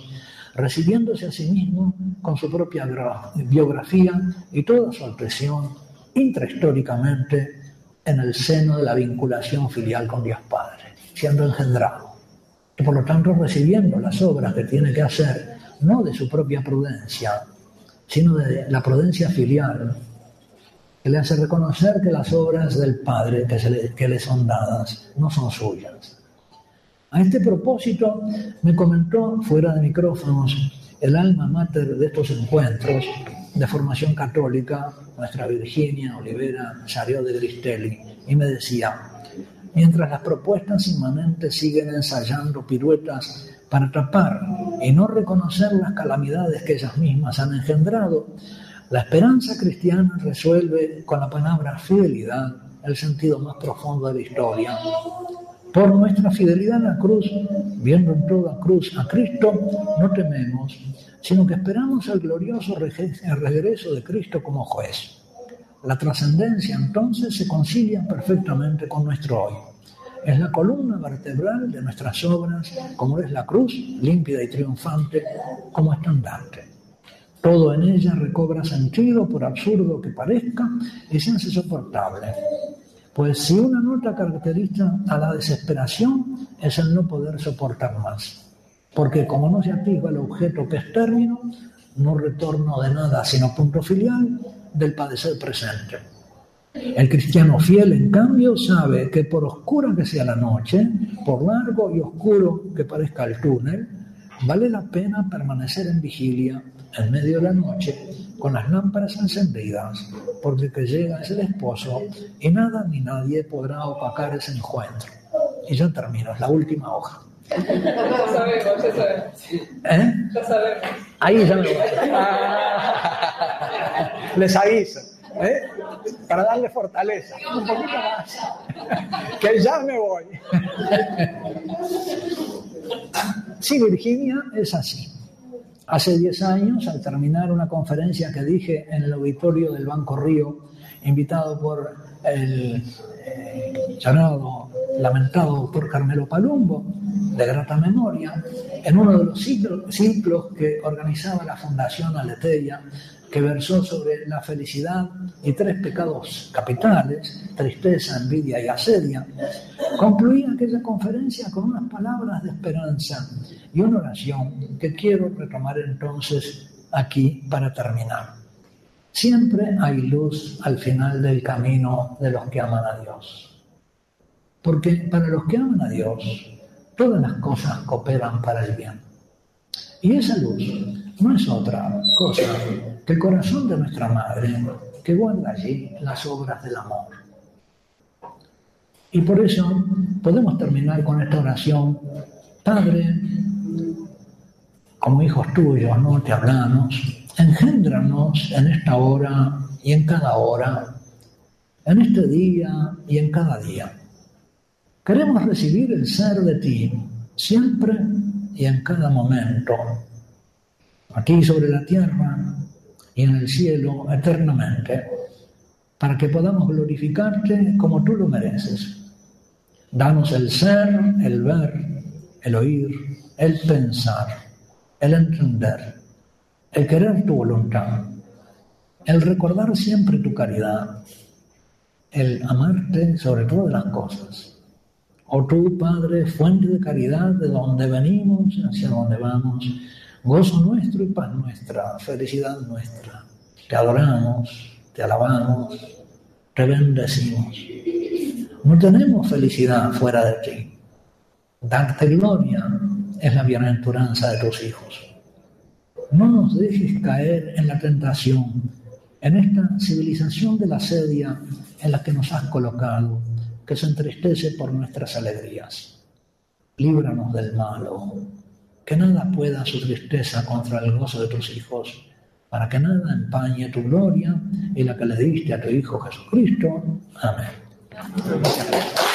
recibiéndose a sí mismo con su propia biografía y toda su expresión intrahistóricamente en el seno de la vinculación filial con Dios Padre, siendo engendrado. Y por lo tanto recibiendo las obras que tiene que hacer, no de su propia prudencia, sino de la prudencia filial, que le hace reconocer que las obras del Padre que le son dadas no son suyas. A este propósito me comentó fuera de micrófonos el alma mater de estos encuentros de formación católica, nuestra Virginia Olivera Sarió de Gristelli, y me decía: mientras las propuestas inmanentes siguen ensayando piruetas para tapar y no reconocer las calamidades que ellas mismas han engendrado, la esperanza cristiana resuelve con la palabra fidelidad el sentido más profundo de la historia. Por nuestra fidelidad en la cruz, viendo en toda cruz a Cristo, no tememos, sino que esperamos el glorioso regreso de Cristo como juez. La trascendencia entonces se concilia perfectamente con nuestro hoy. Es la columna vertebral de nuestras obras, como es la cruz, límpida y triunfante, como estandarte. Todo en ella recobra sentido, por absurdo que parezca, y se hace soportable. Pues si una nota caracteriza a la desesperación, es el no poder soportar más. Porque como no se atisba el objeto que es término, no retorno de nada, sino punto filial del padecer presente. El cristiano fiel, en cambio, sabe que por oscura que sea la noche, por largo y oscuro que parezca el túnel, vale la pena permanecer en vigilia en medio de la noche con las lámparas encendidas, porque que llega es el esposo y nada ni nadie podrá opacar ese encuentro. Y ya termino, es la última hoja. Ya sabemos. Ya sabemos. Ahí ya me voy. Les aviso, para darle fortaleza. Un poquito más. Que ya me voy. Sí, Virginia es así. Hace 10 años, al terminar una conferencia que dije en el auditorio del Banco Río, invitado por el lamentado doctor Carmelo Palumbo, de grata memoria, en uno de los ciclos que organizaba la Fundación Aletheia, que versó sobre la felicidad y 3 pecados capitales, tristeza, envidia y asedia, concluí aquella conferencia con unas palabras de esperanza y una oración que quiero retomar entonces aquí para terminar. Siempre hay luz al final del camino de los que aman a Dios. Porque para los que aman a Dios, todas las cosas cooperan para el bien. Y esa luz no es otra cosa que el corazón de nuestra Madre, que guarda allí las obras del amor. Y por eso podemos terminar con esta oración: Padre, como hijos tuyos, ¿no? Te hablamos, engéndranos en esta hora y en cada hora, en este día y en cada día. Queremos recibir el ser de ti, siempre y en cada momento, aquí sobre la tierra y en el cielo eternamente, para que podamos glorificarte como tú lo mereces. Danos el ser, el ver, el oír, el pensar, el entender, el querer tu voluntad, el recordar siempre tu caridad, el amarte sobre todas las cosas. Oh tú, Padre, fuente de caridad, de donde venimos hacia donde vamos, gozo nuestro y paz nuestra, felicidad nuestra. Te adoramos, te alabamos, te bendecimos. No tenemos felicidad fuera de ti. Darte gloria es la bienaventuranza de tus hijos. No nos dejes caer en la tentación, en esta civilización de la asedia en la que nos has colocado, que se entristece por nuestras alegrías. Líbranos del malo, que nada pueda su tristeza contra el gozo de tus hijos, para que nada empañe tu gloria y la que le diste a tu Hijo Jesucristo. Amén.